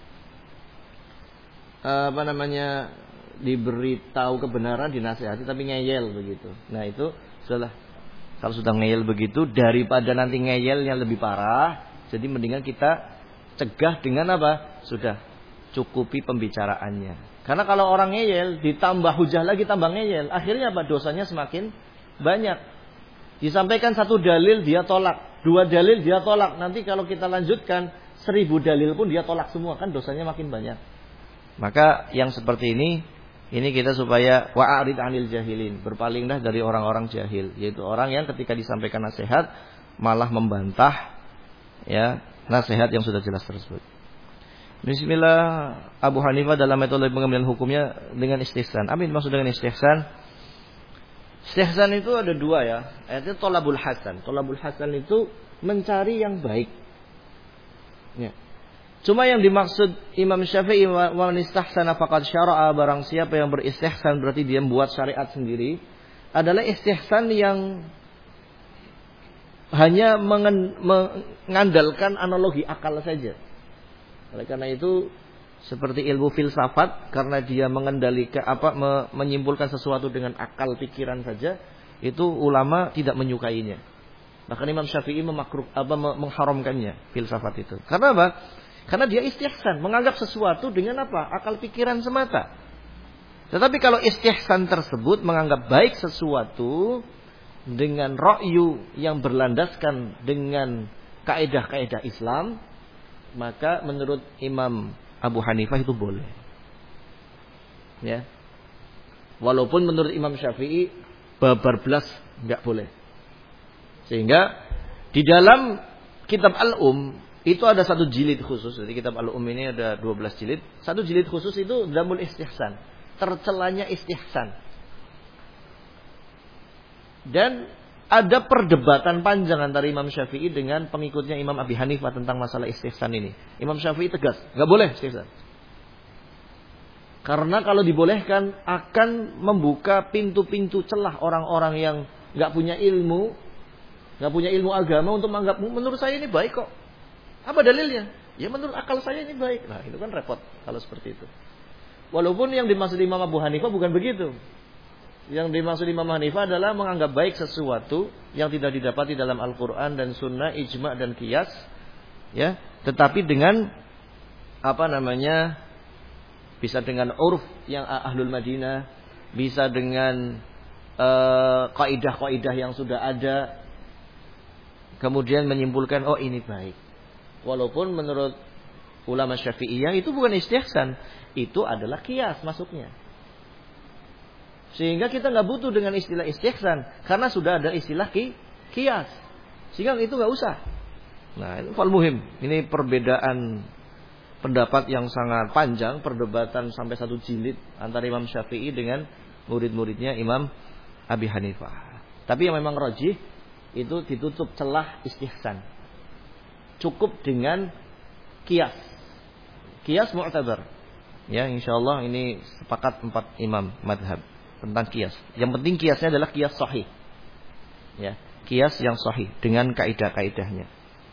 diberitahu kebenaran, dinasihati tapi ngeyel begitu. Nah itu sudah. Kalau sudah ngeyel begitu, daripada nanti ngeyelnya lebih parah, jadi mendingan kita cegah dengan apa? Sudah cukupi pembicaraannya. Karena kalau orang ngeyel, ditambah hujah lagi, tambah ngeyel, akhirnya apa? Dosanya semakin banyak. Disampaikan satu dalil, dia tolak. 2 dalil, dia tolak. Nanti kalau kita lanjutkan, 1000 dalil pun dia tolak semua. Kan dosanya makin banyak. Maka yang seperti ini kita supaya wa'arid 'anil jahilin. Berpalinglah dari orang-orang jahil. Yaitu orang yang ketika disampaikan nasihat, malah membantah ya nasihat yang sudah jelas tersebut. Bismillah, Abu Hanifah dalam metode pengambilan hukumnya dengan istihsan. Apa yang dimaksud dengan istihsan? Istihsan itu ada dua ya. Itu tolabul hasan. Tolabul hasan itu mencari yang baik. Ya. Cuma yang dimaksud Imam Syafi'i wa istahsana faqad syara'a, barang siapa yang beristihsan berarti dia membuat syariat sendiri, adalah istihsan yang hanya mengandalkan analogi akal saja. Oleh karena itu seperti ilmu filsafat, karena dia mengendalikan menyimpulkan sesuatu dengan akal pikiran saja, itu ulama tidak menyukainya. Bahkan Imam Syafi'i mengharamkannya filsafat itu. Karena apa? Karena dia istihsan, menganggap sesuatu dengan apa? Akal pikiran semata. Tetapi kalau istihsan tersebut menganggap baik sesuatu dengan ra'yu yang berlandaskan dengan kaidah-kaidah Islam, maka menurut Imam Abu Hanifah itu boleh. Ya. Walaupun menurut Imam Syafi'i babar belas enggak boleh. Sehingga di dalam kitab Al-Um itu ada satu jilid khusus. Jadi kitab Al-Um ini ada 12 jilid. Satu jilid khusus itu Dzamul Istihsan, tercelanya istihsan. Dan ada perdebatan panjang antara Imam Syafi'i dengan pengikutnya Imam Abi Hanifah tentang masalah istihsan ini. Imam Syafi'i tegas, enggak boleh istihsan. Karena kalau dibolehkan akan membuka pintu-pintu celah orang-orang yang enggak punya ilmu agama untuk menganggap menurut saya ini baik kok. Apa dalilnya? Ya menurut akal saya ini baik. Nah, itu kan repot kalau seperti itu. Walaupun yang dimaksud Imam Abu Hanifah bukan begitu. Yang dimaksud Imam Hanifah adalah menganggap baik sesuatu yang tidak didapati dalam Al-Quran dan Sunnah, ijma' dan qiyas, ya, tetapi dengan bisa dengan urf yang ahlul Madinah, bisa dengan kaidah-kaidah yang sudah ada, kemudian menyimpulkan oh ini baik. Walaupun menurut ulama Syafi'iyah itu bukan istihsan, itu adalah qiyas masuknya. Sehingga kita nggak butuh dengan istilah istihsan, karena sudah ada istilah qiyas. Sehingga itu nggak usah. Nah, ini fal muhim. Ini perbedaan pendapat yang sangat panjang, perdebatan sampai satu jilid antara Imam Syafi'i dengan murid-muridnya Imam Abi Hanifah. Tapi yang memang rajih itu ditutup celah istihsan. Cukup dengan qiyas. Qiyas mu'tabar. Ya, insyaallah ini sepakat 4 imam madhab tentang qiyas. Yang penting qiyasnya adalah qiyas sahih. Ya, qiyas yang sahih dengan kaidah-kaidahnya.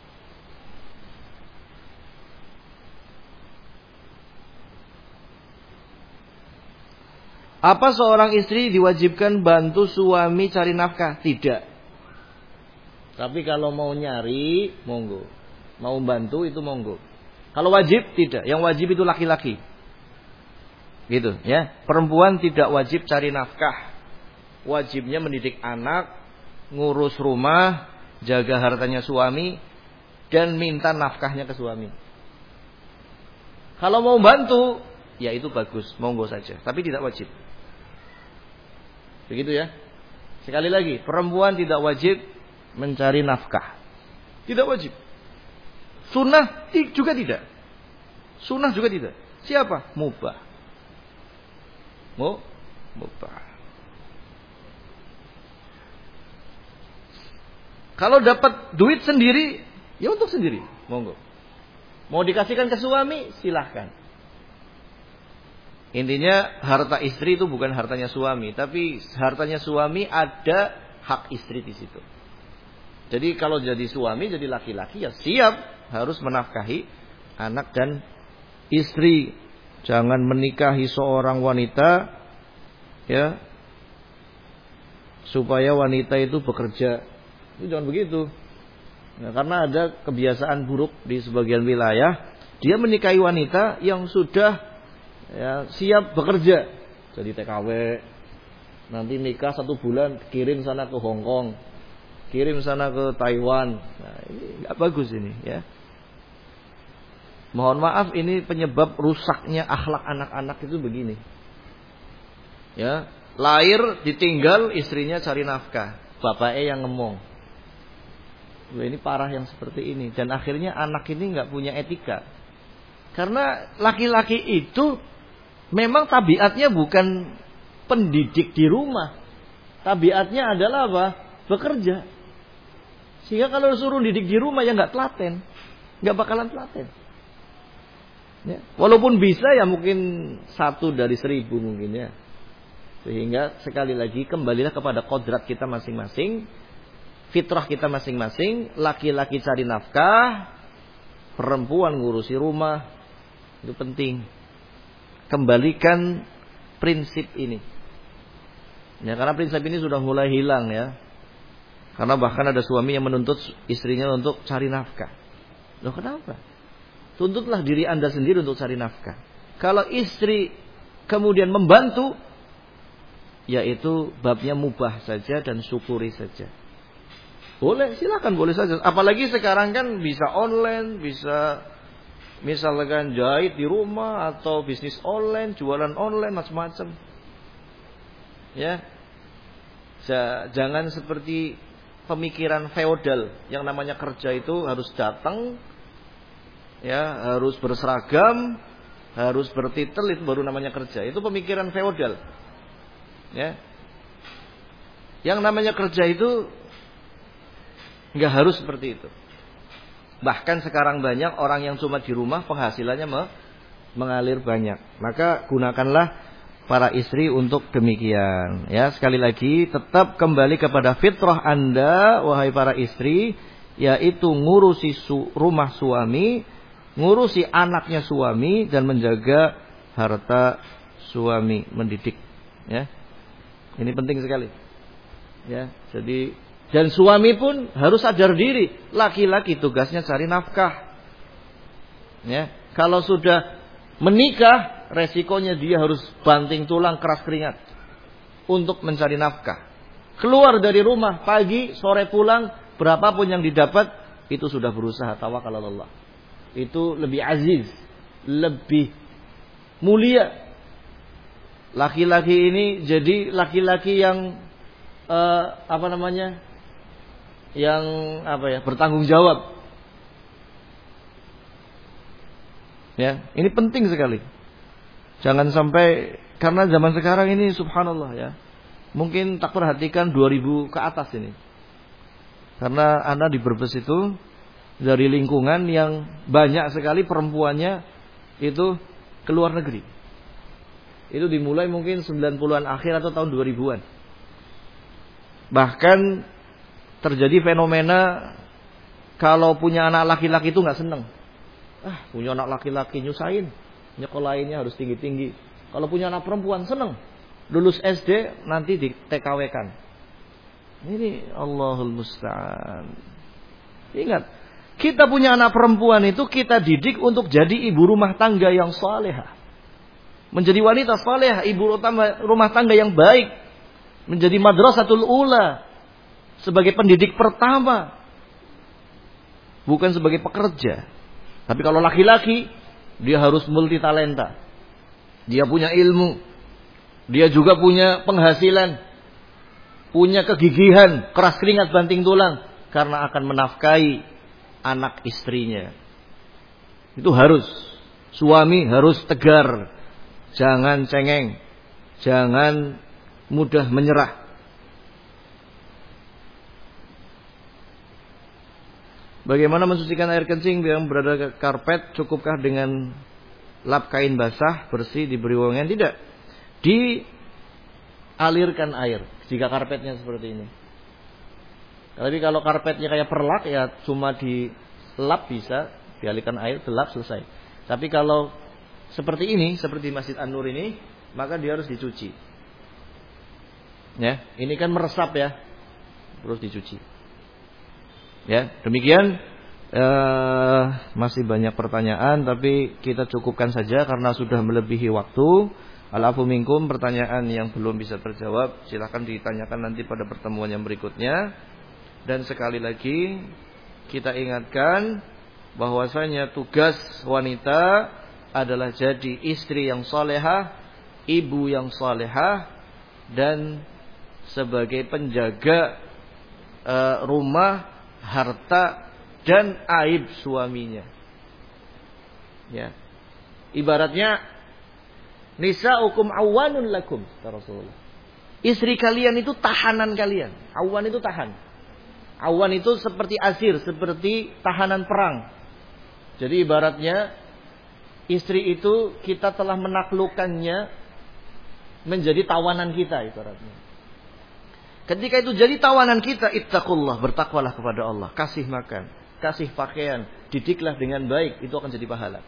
Apa seorang istri diwajibkan bantu suami cari nafkah? Tidak. Tapi kalau mau nyari, monggo. Mau bantu itu monggo. Kalau wajib tidak. Yang wajib itu laki-laki. Gitu ya. Perempuan tidak wajib cari nafkah. Wajibnya mendidik anak, ngurus rumah, jaga hartanya suami, dan minta nafkahnya ke suami. Kalau mau bantu, ya itu bagus, monggo saja. Tapi tidak wajib. Begitu ya. Sekali lagi, perempuan tidak wajib mencari nafkah. Tidak wajib. Sunnah juga tidak. Sunnah juga tidak. Siapa? Mubah. Mubah. Kalau dapat duit sendiri, ya untuk sendiri, monggo. Mau dikasihkan ke suami, silahkan. Intinya harta istri itu bukan hartanya suami, tapi hartanya suami ada hak istri di situ. Jadi kalau jadi suami, jadi laki-laki ya siap harus menafkahi anak dan istri. Jangan menikahi seorang wanita ya supaya wanita itu bekerja. Itu jangan begitu. Nah, karena ada kebiasaan buruk di sebagian wilayah, dia menikahi wanita yang sudah ya, siap bekerja. Jadi TKW. Nanti nikah 1 bulan kirim sana ke Hong Kong, kirim sana ke Taiwan. Nah, ini enggak bagus ini ya. Mohon maaf, ini penyebab rusaknya akhlak anak-anak itu begini. Ya, lahir ditinggal istrinya cari nafkah, bapaknya yang ngemong. Ini parah yang seperti ini, dan akhirnya anak ini nggak punya etika. Karena laki-laki itu memang tabiatnya bukan pendidik di rumah. Tabiatnya adalah apa? Bekerja. Sehingga kalau suruh didik di rumah ya nggak telaten. Nggak bakalan telaten. Ya. Walaupun bisa ya mungkin 1 dari 1000 mungkin ya. Sehingga sekali lagi kembalilah kepada kodrat kita masing-masing. Fitrah kita masing-masing. Laki-laki cari nafkah. Perempuan ngurusi rumah. Itu penting. Kembalikan prinsip ini. Ya, karena prinsip ini sudah mulai hilang ya. Karena bahkan ada suami yang menuntut istrinya untuk cari nafkah. Loh kenapa? Tuntutlah diri Anda sendiri untuk cari nafkah. Kalau istri kemudian membantu, yaitu babnya mubah saja dan syukuri saja. Boleh, silakan boleh saja. Apalagi sekarang kan bisa online, bisa misalkan jahit di rumah atau bisnis online, jualan online macam-macam. Ya. Jangan seperti pemikiran feodal yang namanya kerja itu harus datang, ya, harus berseragam, harus bertitel, itu baru namanya kerja. Itu pemikiran feodal. Ya. Yang namanya kerja itu enggak harus seperti itu. Bahkan sekarang banyak orang yang cuma di rumah penghasilannya mengalir banyak. Maka gunakanlah para istri untuk demikian. Ya, sekali lagi tetap kembali kepada fitrah Anda wahai para istri, yaitu ngurusi rumah suami, ngurusi anaknya suami dan menjaga harta suami, mendidik. Ya. Ini penting sekali. Ya, jadi dan suami pun harus sadar diri. Laki-laki tugasnya cari nafkah. Ya. Kalau sudah menikah, resikonya dia harus banting tulang keras keringat untuk mencari nafkah. Keluar dari rumah pagi, sore pulang, berapapun yang didapat itu sudah berusaha, tawakal Allah. Itu lebih aziz, lebih mulia. Laki-laki ini jadi laki-laki yang bertanggung jawab. Ya, ini penting sekali. Jangan sampai, karena zaman sekarang ini subhanallah ya. Mungkin tak perhatikan 2000 ke atas ini. Karena Anda di Brebes itu dari lingkungan yang banyak sekali perempuannya itu keluar negeri. Itu dimulai mungkin 90-an akhir atau tahun 2000-an. Bahkan terjadi fenomena kalau punya anak laki-laki itu nggak seneng. Punya anak laki-laki nyusahin, nyekolahinnya harus tinggi-tinggi. Kalau punya anak perempuan seneng, lulus SD nanti di TKW-kan. Ini Allahul Musta'an. Ingat, kita punya anak perempuan itu kita didik untuk jadi ibu rumah tangga yang salehah, menjadi wanita salehah, ibu rumah tangga yang baik, menjadi madrasatul ula, sebagai pendidik pertama, bukan sebagai pekerja. Tapi kalau laki-laki, dia harus multi talenta. Dia punya ilmu, dia juga punya penghasilan, punya kegigihan, keras keringat banting tulang, karena akan menafkahi anak istrinya. Itu harus. Suami harus tegar, jangan cengeng, jangan mudah menyerah. Bagaimana mensucikan air kencing yang berada ke karpet? Cukupkah dengan lap kain basah bersih diberi wangian? Tidak. Dialirkan air jika karpetnya seperti ini. Tapi kalau karpetnya kayak perlak ya cuma dilap bisa, dialirkan air, dilap selesai. Tapi kalau seperti ini, seperti Masjid An-Nur ini, maka dia harus dicuci. Ya, ini kan meresap ya, terus dicuci. Ya, demikian. Masih banyak pertanyaan, tapi kita cukupkan saja karena sudah melebihi waktu. Al-afu minkum, pertanyaan yang belum bisa terjawab silakan ditanyakan nanti pada pertemuan yang berikutnya. Dan sekali lagi kita ingatkan bahwasanya tugas wanita adalah jadi istri yang salehah, ibu yang salehah, dan sebagai penjaga rumah, harta dan aib suaminya. Ya. Ibaratnya nisa'ukum awanun lakum, kata Rasulullah. Istri kalian itu tahanan kalian. Awan itu tahan. Awan itu seperti asir, seperti tahanan perang. Jadi ibaratnya istri itu kita telah menaklukkannya menjadi tawanan kita ibaratnya. Ketika itu jadi tawanan kita, ittaqullah, bertakwalah kepada Allah, kasih makan, kasih pakaian, didiklah dengan baik, itu akan jadi pahala.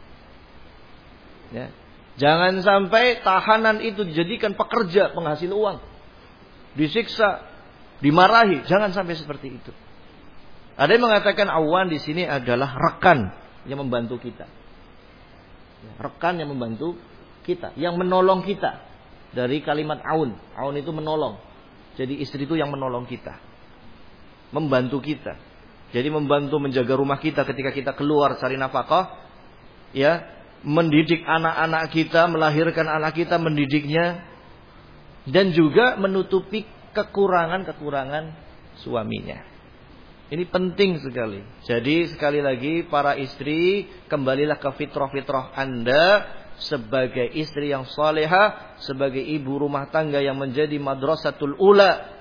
Ya. Jangan sampai tahanan itu dijadikan pekerja penghasil uang, disiksa, dimarahi. Jangan sampai seperti itu. Ada yang mengatakan awan di sini adalah rekan yang membantu kita, rekan yang membantu kita, yang menolong kita. Dari kalimat aun, aun itu menolong. Jadi istri itu yang menolong kita, membantu kita. Jadi membantu menjaga rumah kita ketika kita keluar cari nafkah, ya. Mendidik anak-anak kita, melahirkan anak kita, mendidiknya, dan juga menutupi kekurangan-kekurangan suaminya. Ini penting sekali. Jadi sekali lagi para istri, kembalilah ke fitrah-fitrah Anda sebagai istri yang salehah, sebagai ibu rumah tangga yang menjadi madrasatul ula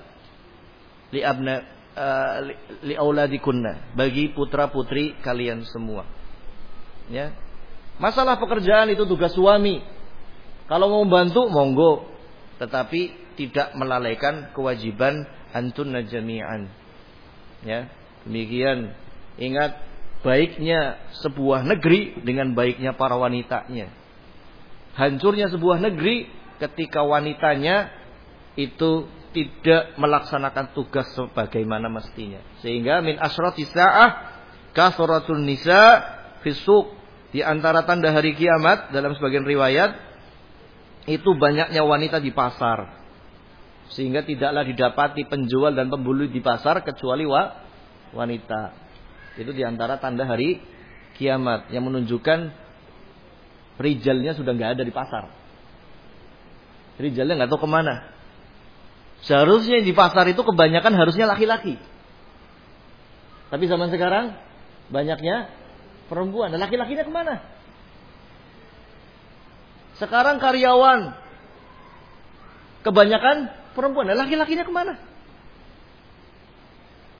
li auladikunna, bagi putra-putri kalian semua. Ya. Masalah pekerjaan itu tugas suami. Kalau mau bantu, monggo. Tetapi tidak melalaikan kewajiban antunna jami'an. Ya, demikian. Ingat baiknya sebuah negeri dengan baiknya para wanitanya. Hancurnya sebuah negeri ketika wanitanya itu tidak melaksanakan tugas sebagaimana mestinya. Sehingga min asyrati sa'ah kasratul nisa fisuq. Di antara tanda hari kiamat dalam sebagian riwayat itu banyaknya wanita di pasar, sehingga tidaklah didapati penjual dan pembeli di pasar kecuali wanita. Itu di antara tanda hari kiamat yang menunjukkan rijalnya sudah nggak ada di pasar. Rijalnya nggak tahu kemana. Seharusnya di pasar itu kebanyakan harusnya laki-laki, tapi zaman sekarang banyaknya perempuan. Dan laki-lakinya kemana? Sekarang karyawan kebanyakan perempuan. Dan laki-lakinya kemana?